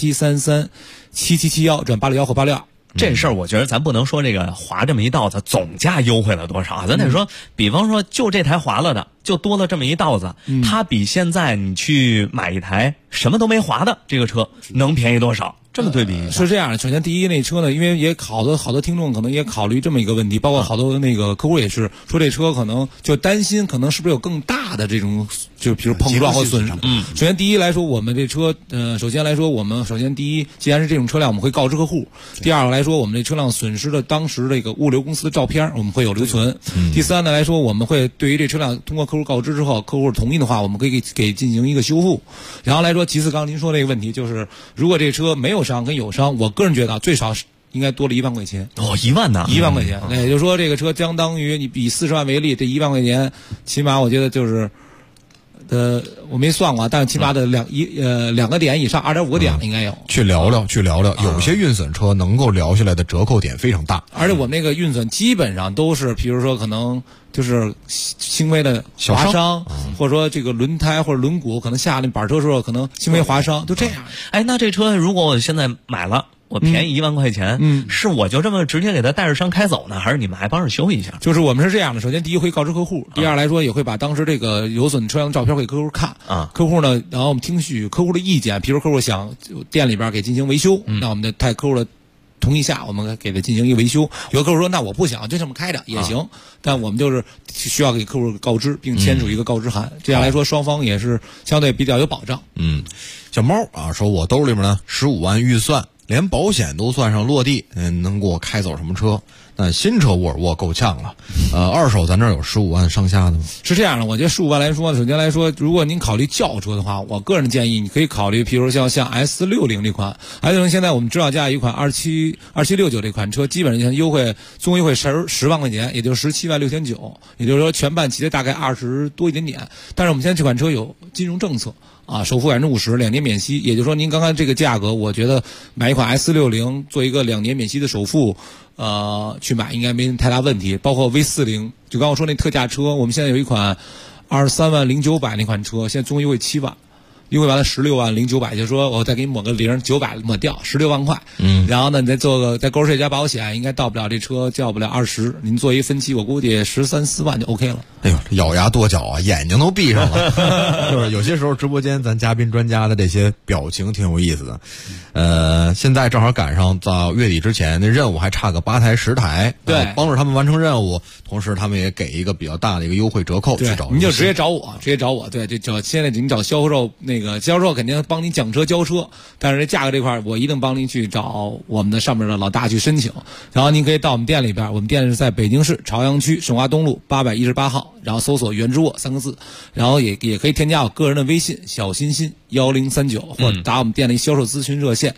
87337771转861或862。 这事儿我觉得咱不能说这个划这么一道子总价优惠了多少，咱得说，比方说就这台划了的，就多了这么一道子，它比现在你去买一台什么都没划的这个车能便宜多少？这么对比一下是这样的。首先第一，那车呢，因为也好多听众可能也考虑这么一个问题，包括好多那个客户也是说这车可能就担心可能是不是有更大的这种就比如碰撞或损失。首先第一来说，我们这车首先来说，我们首先第一，既然是这种车辆，我们会告知客户。第二个来说，我们这车辆损失的当时这个物流公司的照片我们会有留存。第三呢来说，我们会对于这车辆通过客户告知之后，客户同意的话，我们可以给进行一个修复。然后来说，其次刚刚您说这个问题，就是如果这车没有伤跟有伤，我个人觉得最少应该多了1万块钱。 1万呢 ？1万块钱，也就是说这个车相当于你比40万为例，这1万块钱，起码我觉得就是我没算过，但是起码的2个点以上，2.5个点应该有。 去聊聊，有些运损车能够聊下来的折扣点非常大， 而且我们那个运损基本上都是，比如说可能就是轻微的划伤，或者说这个轮胎或者轮毂可能下那板车的时候可能轻微划伤，就这样。 那这车如果我现在买了，我便宜1万块钱，是我就这么直接给他带着伤开走呢，还是你们还帮着修一下？ 就是我们是这样的，首先第一会告知客户，第二来说也会把当时这个有损车辆的照片给客户看。客户呢，然后我们听取客户的意见，比如客户想店里边给进行维修，那我们的在客户的同意下，我们给他进行一个维修。有的客户说那我不想就这么开着也行，但我们就是需要给客户告知并签署一个告知函，这样来说双方也是相对比较有保障。 小猫说我兜里面呢15万预算，连保险都算上落地，能给我开走什么车？ 那新车沃尔沃够呛了，二手咱这儿有15万上下的吗？ 是这样的，我觉得15万来说，首先来说，如果您考虑轿车的话，我个人建议你可以考虑，比如像 S60这款 ，S60现在我们指导价一款2769这款车，基本上优惠综合优惠10万块钱，也就是17万6900，也就是说全办齐的大概20多一点点。但是我们现在这款车有金融政策。首付50%，2年免息，也就是说您刚刚这个价格，我觉得买一款 S60做一个2年免息的首付，去买应该没太大问题。包括 V40，就刚我说那特价车，我们现在有一款23万0900那款车，现在综合优惠7万。优惠完了16万0900，就是说我再给你抹个0 900抹掉16万块，然后呢你再做个再购税加保险，应该到不了这车叫不了20，您做一分期，我估计13、14万就 OK 了。 哎呦，咬牙跺脚啊，眼睛都闭上了。就是有些时候直播间咱嘉宾专家的这些表情挺有意思的。现在正好赶上到月底之前，那任务还差个8台10台， 对， 帮助他们完成任务，同时他们也给一个比较大的一个优惠折扣去找。 您就直接找我，对，就找现在您找销售那个销售肯定帮您讲车交车，但是这价格这块我一定帮您去找我们的上面的老大去申请，然后您可以到我们店里边，我们店是在北京市朝阳区省华东路818号，然后搜索原之沃3个字，然后也可以添加我个人的微信小欣欣1039，或者打我们店的一销售咨询热线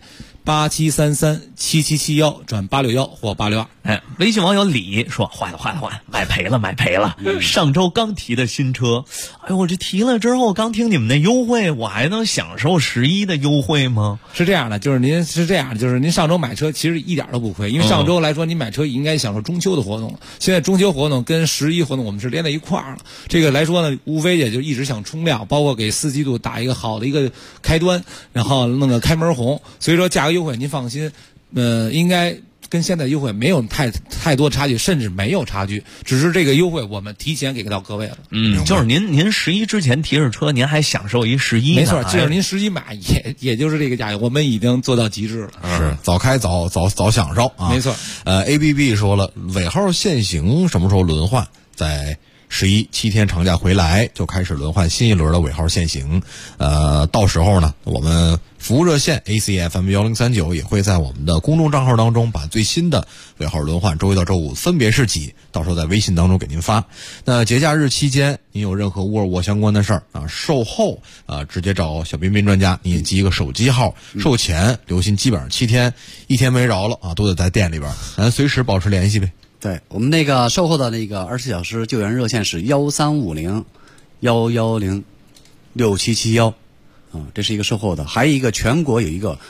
87337771转861或862。 微信网友李说坏了，买赔了。上周刚提的新车，哎呦，我这提了之后，刚听你们那优惠，我还能享受11的优惠吗？ 是这样的，就是您上周买车其实一点都不亏，因为上周来说您买车应该享受中秋的活动，现在中秋活动跟11活动我们是连在一块儿了。这个来说呢，无非也就一直想冲量，包括给4季度打一个好的一个开端，然后弄个开门红，所以说价格优惠您放心，应该跟现在优惠没有太多差距，甚至没有差距，只是这个优惠我们提前给到各位了。 就是您11之前提着车，您还享受一11呢。 没错，就是您11买也就是这个价格，我们已经做到极致了。 是早开早享受啊。 没错。 ABB 说了，尾号限行什么时候轮换？在7天长假回来就开始轮换新一轮的尾号限行，到时候呢，我们服务热线 ACFM 1039也会在我们的公众账号当中把最新的尾号轮换周一到周五分别是几，到时候在微信当中给您发。那节假日期间您有任何沃尔沃相关的事儿售后直接找小彬彬专家，你也记一个手机号，售前留心基本上7天1天没饶了都得在店里边，咱随时保持联系呗。 对，我们那个售后的那个24小时救援热线是1350-110-6771，这是一个售后的，还有一个全国有一个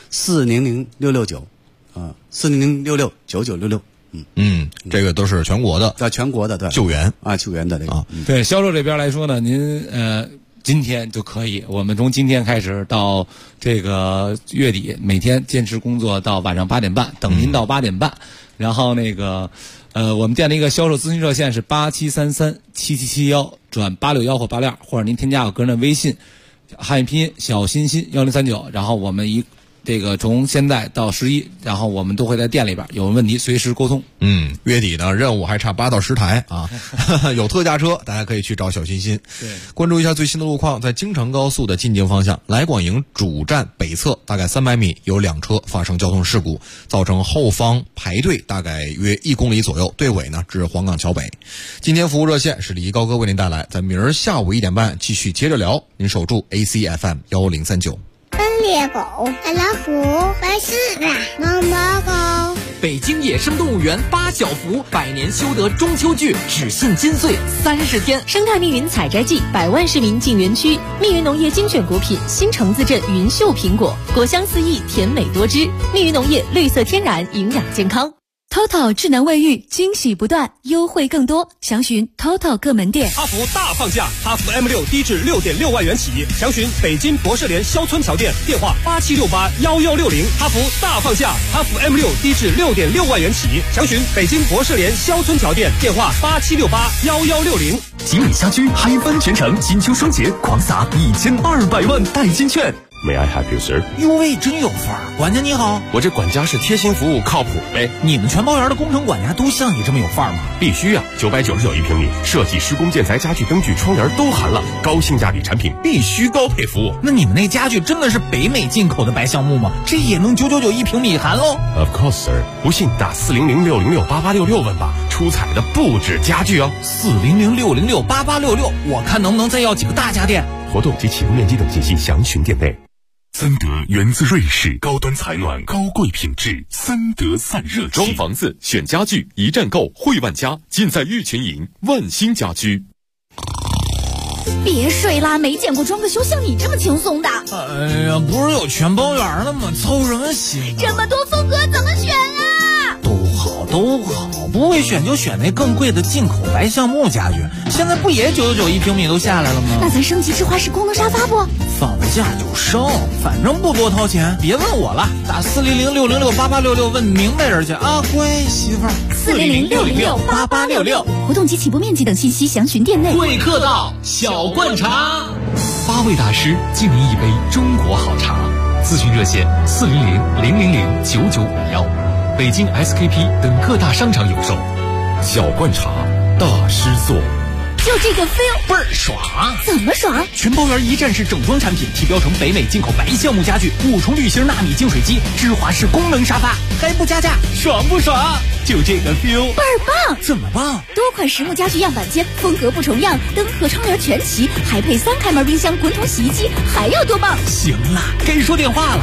400-669，400-66-9966。 这个都是全国的， 在全国的对救援救援的这个。 对销售这边来说呢，您今天就可以，我们从今天开始到这个月底，每天坚持工作到晚上8点半，等您到8点半。然后那个我们店的一个销售咨询热线是87337771转861或862，或者您添加我个人的微信汉语拼音小欣欣1039，然后我们这个从现在到11，然后我们都会在店里边，有问题随时沟通。 月底呢任务还差8到10台有特价车大家可以去找小欣欣。 对， 关注一下最新的路况，在京承高速的进京方向来广营主站北侧大概300米有2车发生交通事故，造成后方排队大概约1公里左右，队尾呢至黄岗桥北。今天服务热线是李一高哥为您带来，在明儿下午1点半继续接着聊，您守住 ACFM 1039。 猎狗、爱老虎、白狮子、猫猫狗。 北京野生动物园8小福100年修得中秋剧只信金穗30天， 生态密云采摘季，100万市民进园区。密云农业精选果品新城字镇云秀苹果，果香四溢，甜美多汁。密云农业绿色天然，营养健康。TOTO 智能卫浴，惊喜不断，优惠更多，详询 TOTO 各门店。 哈弗大放价，哈弗 M6低至6.6万元起，详询北京博士联肖村桥店，电话87681160。哈弗大放价，哈弗 M6低至6.6万元起，详询北京博士联肖村桥店，电话87681160。 吉米家居嗨翻全城，金秋双节狂撒1200万代金券。 May I help you, sir？ 哟喂，真有范儿！管家你好， 我这管家是贴心服务，靠谱呗。 你们全包园的工程管家都像你这么有范儿吗？ 必须啊！999一平米，设计、施工、建材、家具、灯具、窗帘都含了，高性价比产品，必须高配服务。 那你们那家具真的是北美进口的白橡木吗？这也能999一平米含喽 ？Of course, sir。不信打400-606-8866问吧，出彩的不止家具哦。 400-606-8866，我看能不能再要几个大家电。 活动及启用面积等信息详询店内。森德源自瑞士，高端采暖，高贵品质，森德散热器。装房子选家具，一站购汇万家，尽在玉泉营万兴家居。 别睡啦，没见过装个修像你这么轻松的。 哎呀，不是有全包园了吗？操什么心？ 这么多风格怎么选啊？ 都好，不会选就选那更贵的进口白橡木家具。现在不也999一平米都下来了吗？ 那咱升级智华式功能沙发不？ 放了假就升，反正不多掏钱。别问我了，打400-606-8866问明白人去啊！乖媳妇儿。 400-606-8866，活动及起步面积等信息详询店内。 贵客到，小罐茶，8位大师敬您一杯中国好茶。咨询热线400-000-9951，北京 SKP 等各大商场有售。 小罐茶，大师做。 就这个 feel 倍儿爽！ 怎么爽？ 全包园一站式整装产品，提标成北美进口白橡木家具，5重滤芯纳米净水机，芝华士功能沙发，还不加价，爽不爽？就这个 feel 倍儿棒！ 怎么棒？ 多款实木家具样板间，风格不重样，灯和窗帘全齐，还配3开门冰箱、滚筒洗衣机，还要多棒？ 行了，该说电话了。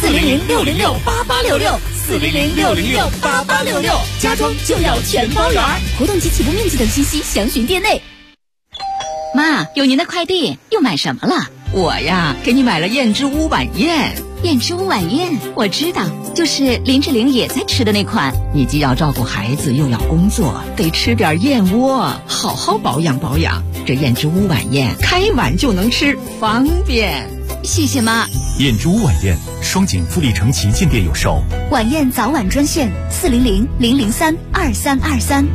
400-606-8866。400-606-8866，家装就要全包园。活动及起步面积等信息详询店内。 妈，有您的快递，又买什么了？我呀，给你买了燕之屋晚宴。燕之屋晚宴，我知道，就是林志玲也在吃的那款。你既要照顾孩子，又要工作，得吃点燕窝，好好保养保养。这燕之屋晚宴，开碗就能吃，方便。谢谢妈。 燕之屋晚宴，双井富力城旗舰店有售。 晚宴早晚专线400-003-2323。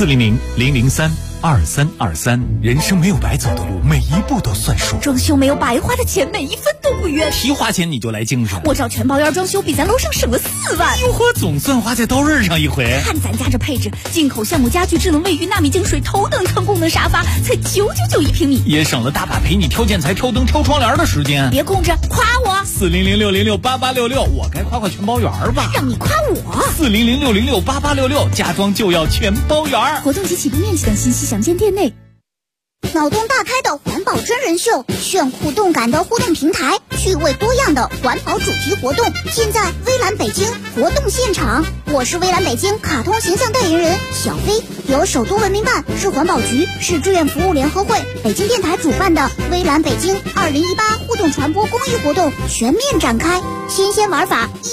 400-003-2323。人生没有白走的路，每一步都算数。 装修没有白花的钱，每一分都不冤。 提花钱你就来精神。 我找全包园装修，比咱楼上省了4万。 哟呵，总算花在刀刃上一回。 看咱家这配置，进口橡木家具、智能卫浴、纳米净水、头等舱功能沙发，才999一平米， 也省了大把陪你挑建材、挑灯、挑窗帘的时间。 别空着，夸我。 400-606-8866，我该夸夸全包园吧？ 让你夸我。 400-606-8866，家装就要全包园。 活动及起步面积等信息详见店内。脑洞大开的环保真人秀，炫酷动感的互动平台，趣味多样的环保主题活动，尽在微蓝北京活动现场。我是微蓝北京卡通形象代言人小飞，由首都文明办、市环保局、市志愿服务联合会、北京电台主办的微蓝北京2018互动传播公益活动全面展开，新鲜玩法